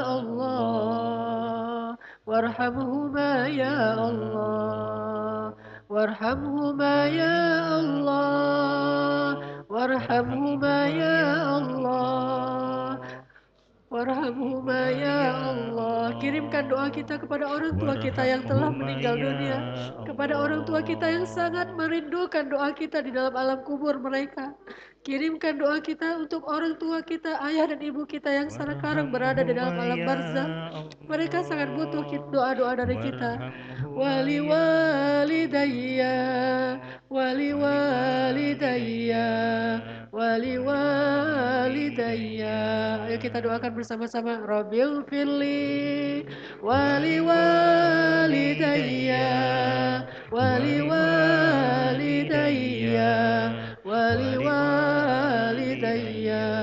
Allah warhamhuma ya Allah warhamhuma ya Allah warhamhuma ya Allah warhamhuma ya Allah. Kirimkan doa kita kepada orang tua kita yang telah meninggal dunia, kepada orang tua kita yang sangat merindukan doa kita di dalam alam kubur mereka. Kirimkan doa kita untuk orang tua kita, ayah dan ibu kita yang sekarang berada di dalam alam barzakh. Mereka sangat butuh doa-doa dari kita. Wali walidayya, wali walidayya, wali walidayya. Ayo kita doakan bersama-sama. Rabbighfirli wali walidayya, wali walidayya, wali walidayya.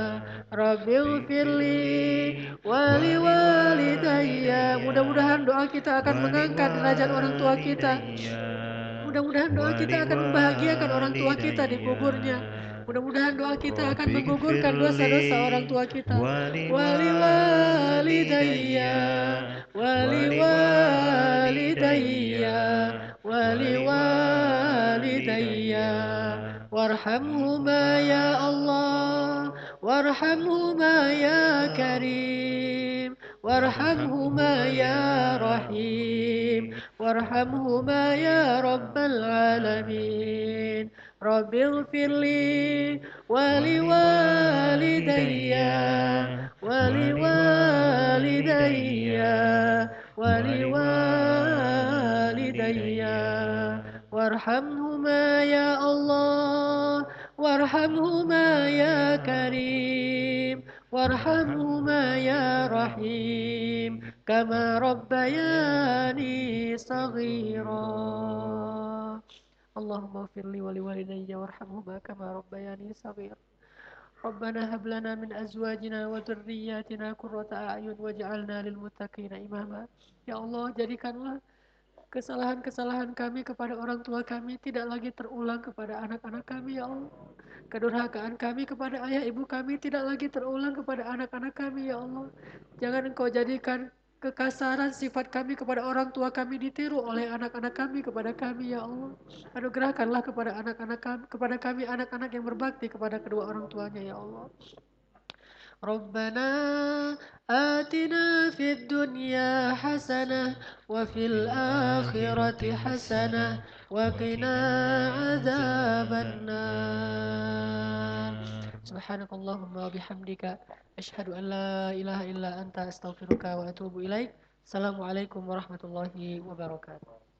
Rabbighfirli wali walidayya. Mudah-mudahan doa kita akan mengangkat derajat orang tua kita. Mudah-mudahan doa kita akan membahagiakan orang tua kita di kuburnya. Mudah-mudahan doa kita akan menggugurkan dosa-dosa orang tua kita. Wali walidayya, wali walidayya, wali walidayya. Warhamhuma ya Allah, warhamhuma ya Karim, warhamhuma ya Rahim, warhamhuma ya Rabbal Alamin. Rabbighfirli wali walidayya, wali walidayya, wali walidayya. Warhamhuma ya Allah, warhamhuma ya Karim, وارحمهما يا رحيم كما ربياني صغيرا اللهم اغفر لي ولوالدي وارحمهما كما ربياني صغيرا ربنا هب لنا من أزواجنا وذرياتنا قرة أعين واجعلنا للمتقين إماما. Ya Allah, jadikanlah kesalahan-kesalahan kami kepada orang tua kami tidak lagi terulang kepada anak-anak kami, ya Allah. Kedurhakaan kami kepada ayah ibu kami tidak lagi terulang kepada anak-anak kami, ya Allah. Jangan Engkau jadikan kekasaran sifat kami kepada orang tua kami ditiru oleh anak-anak kami kepada kami, ya Allah. Anugerahkanlah kepada kami anak-anak yang berbakti kepada kedua orang tuanya, ya Allah. ربنا آتنا في الدنيا حسنة وفي الآخرة حسنة وقنا عذاب النار سبحانك اللهم وبحمدك أشهد أن لا إله إلا أنت أستغفرك وأتوب إليك السلام عليكم ورحمة الله وبركاته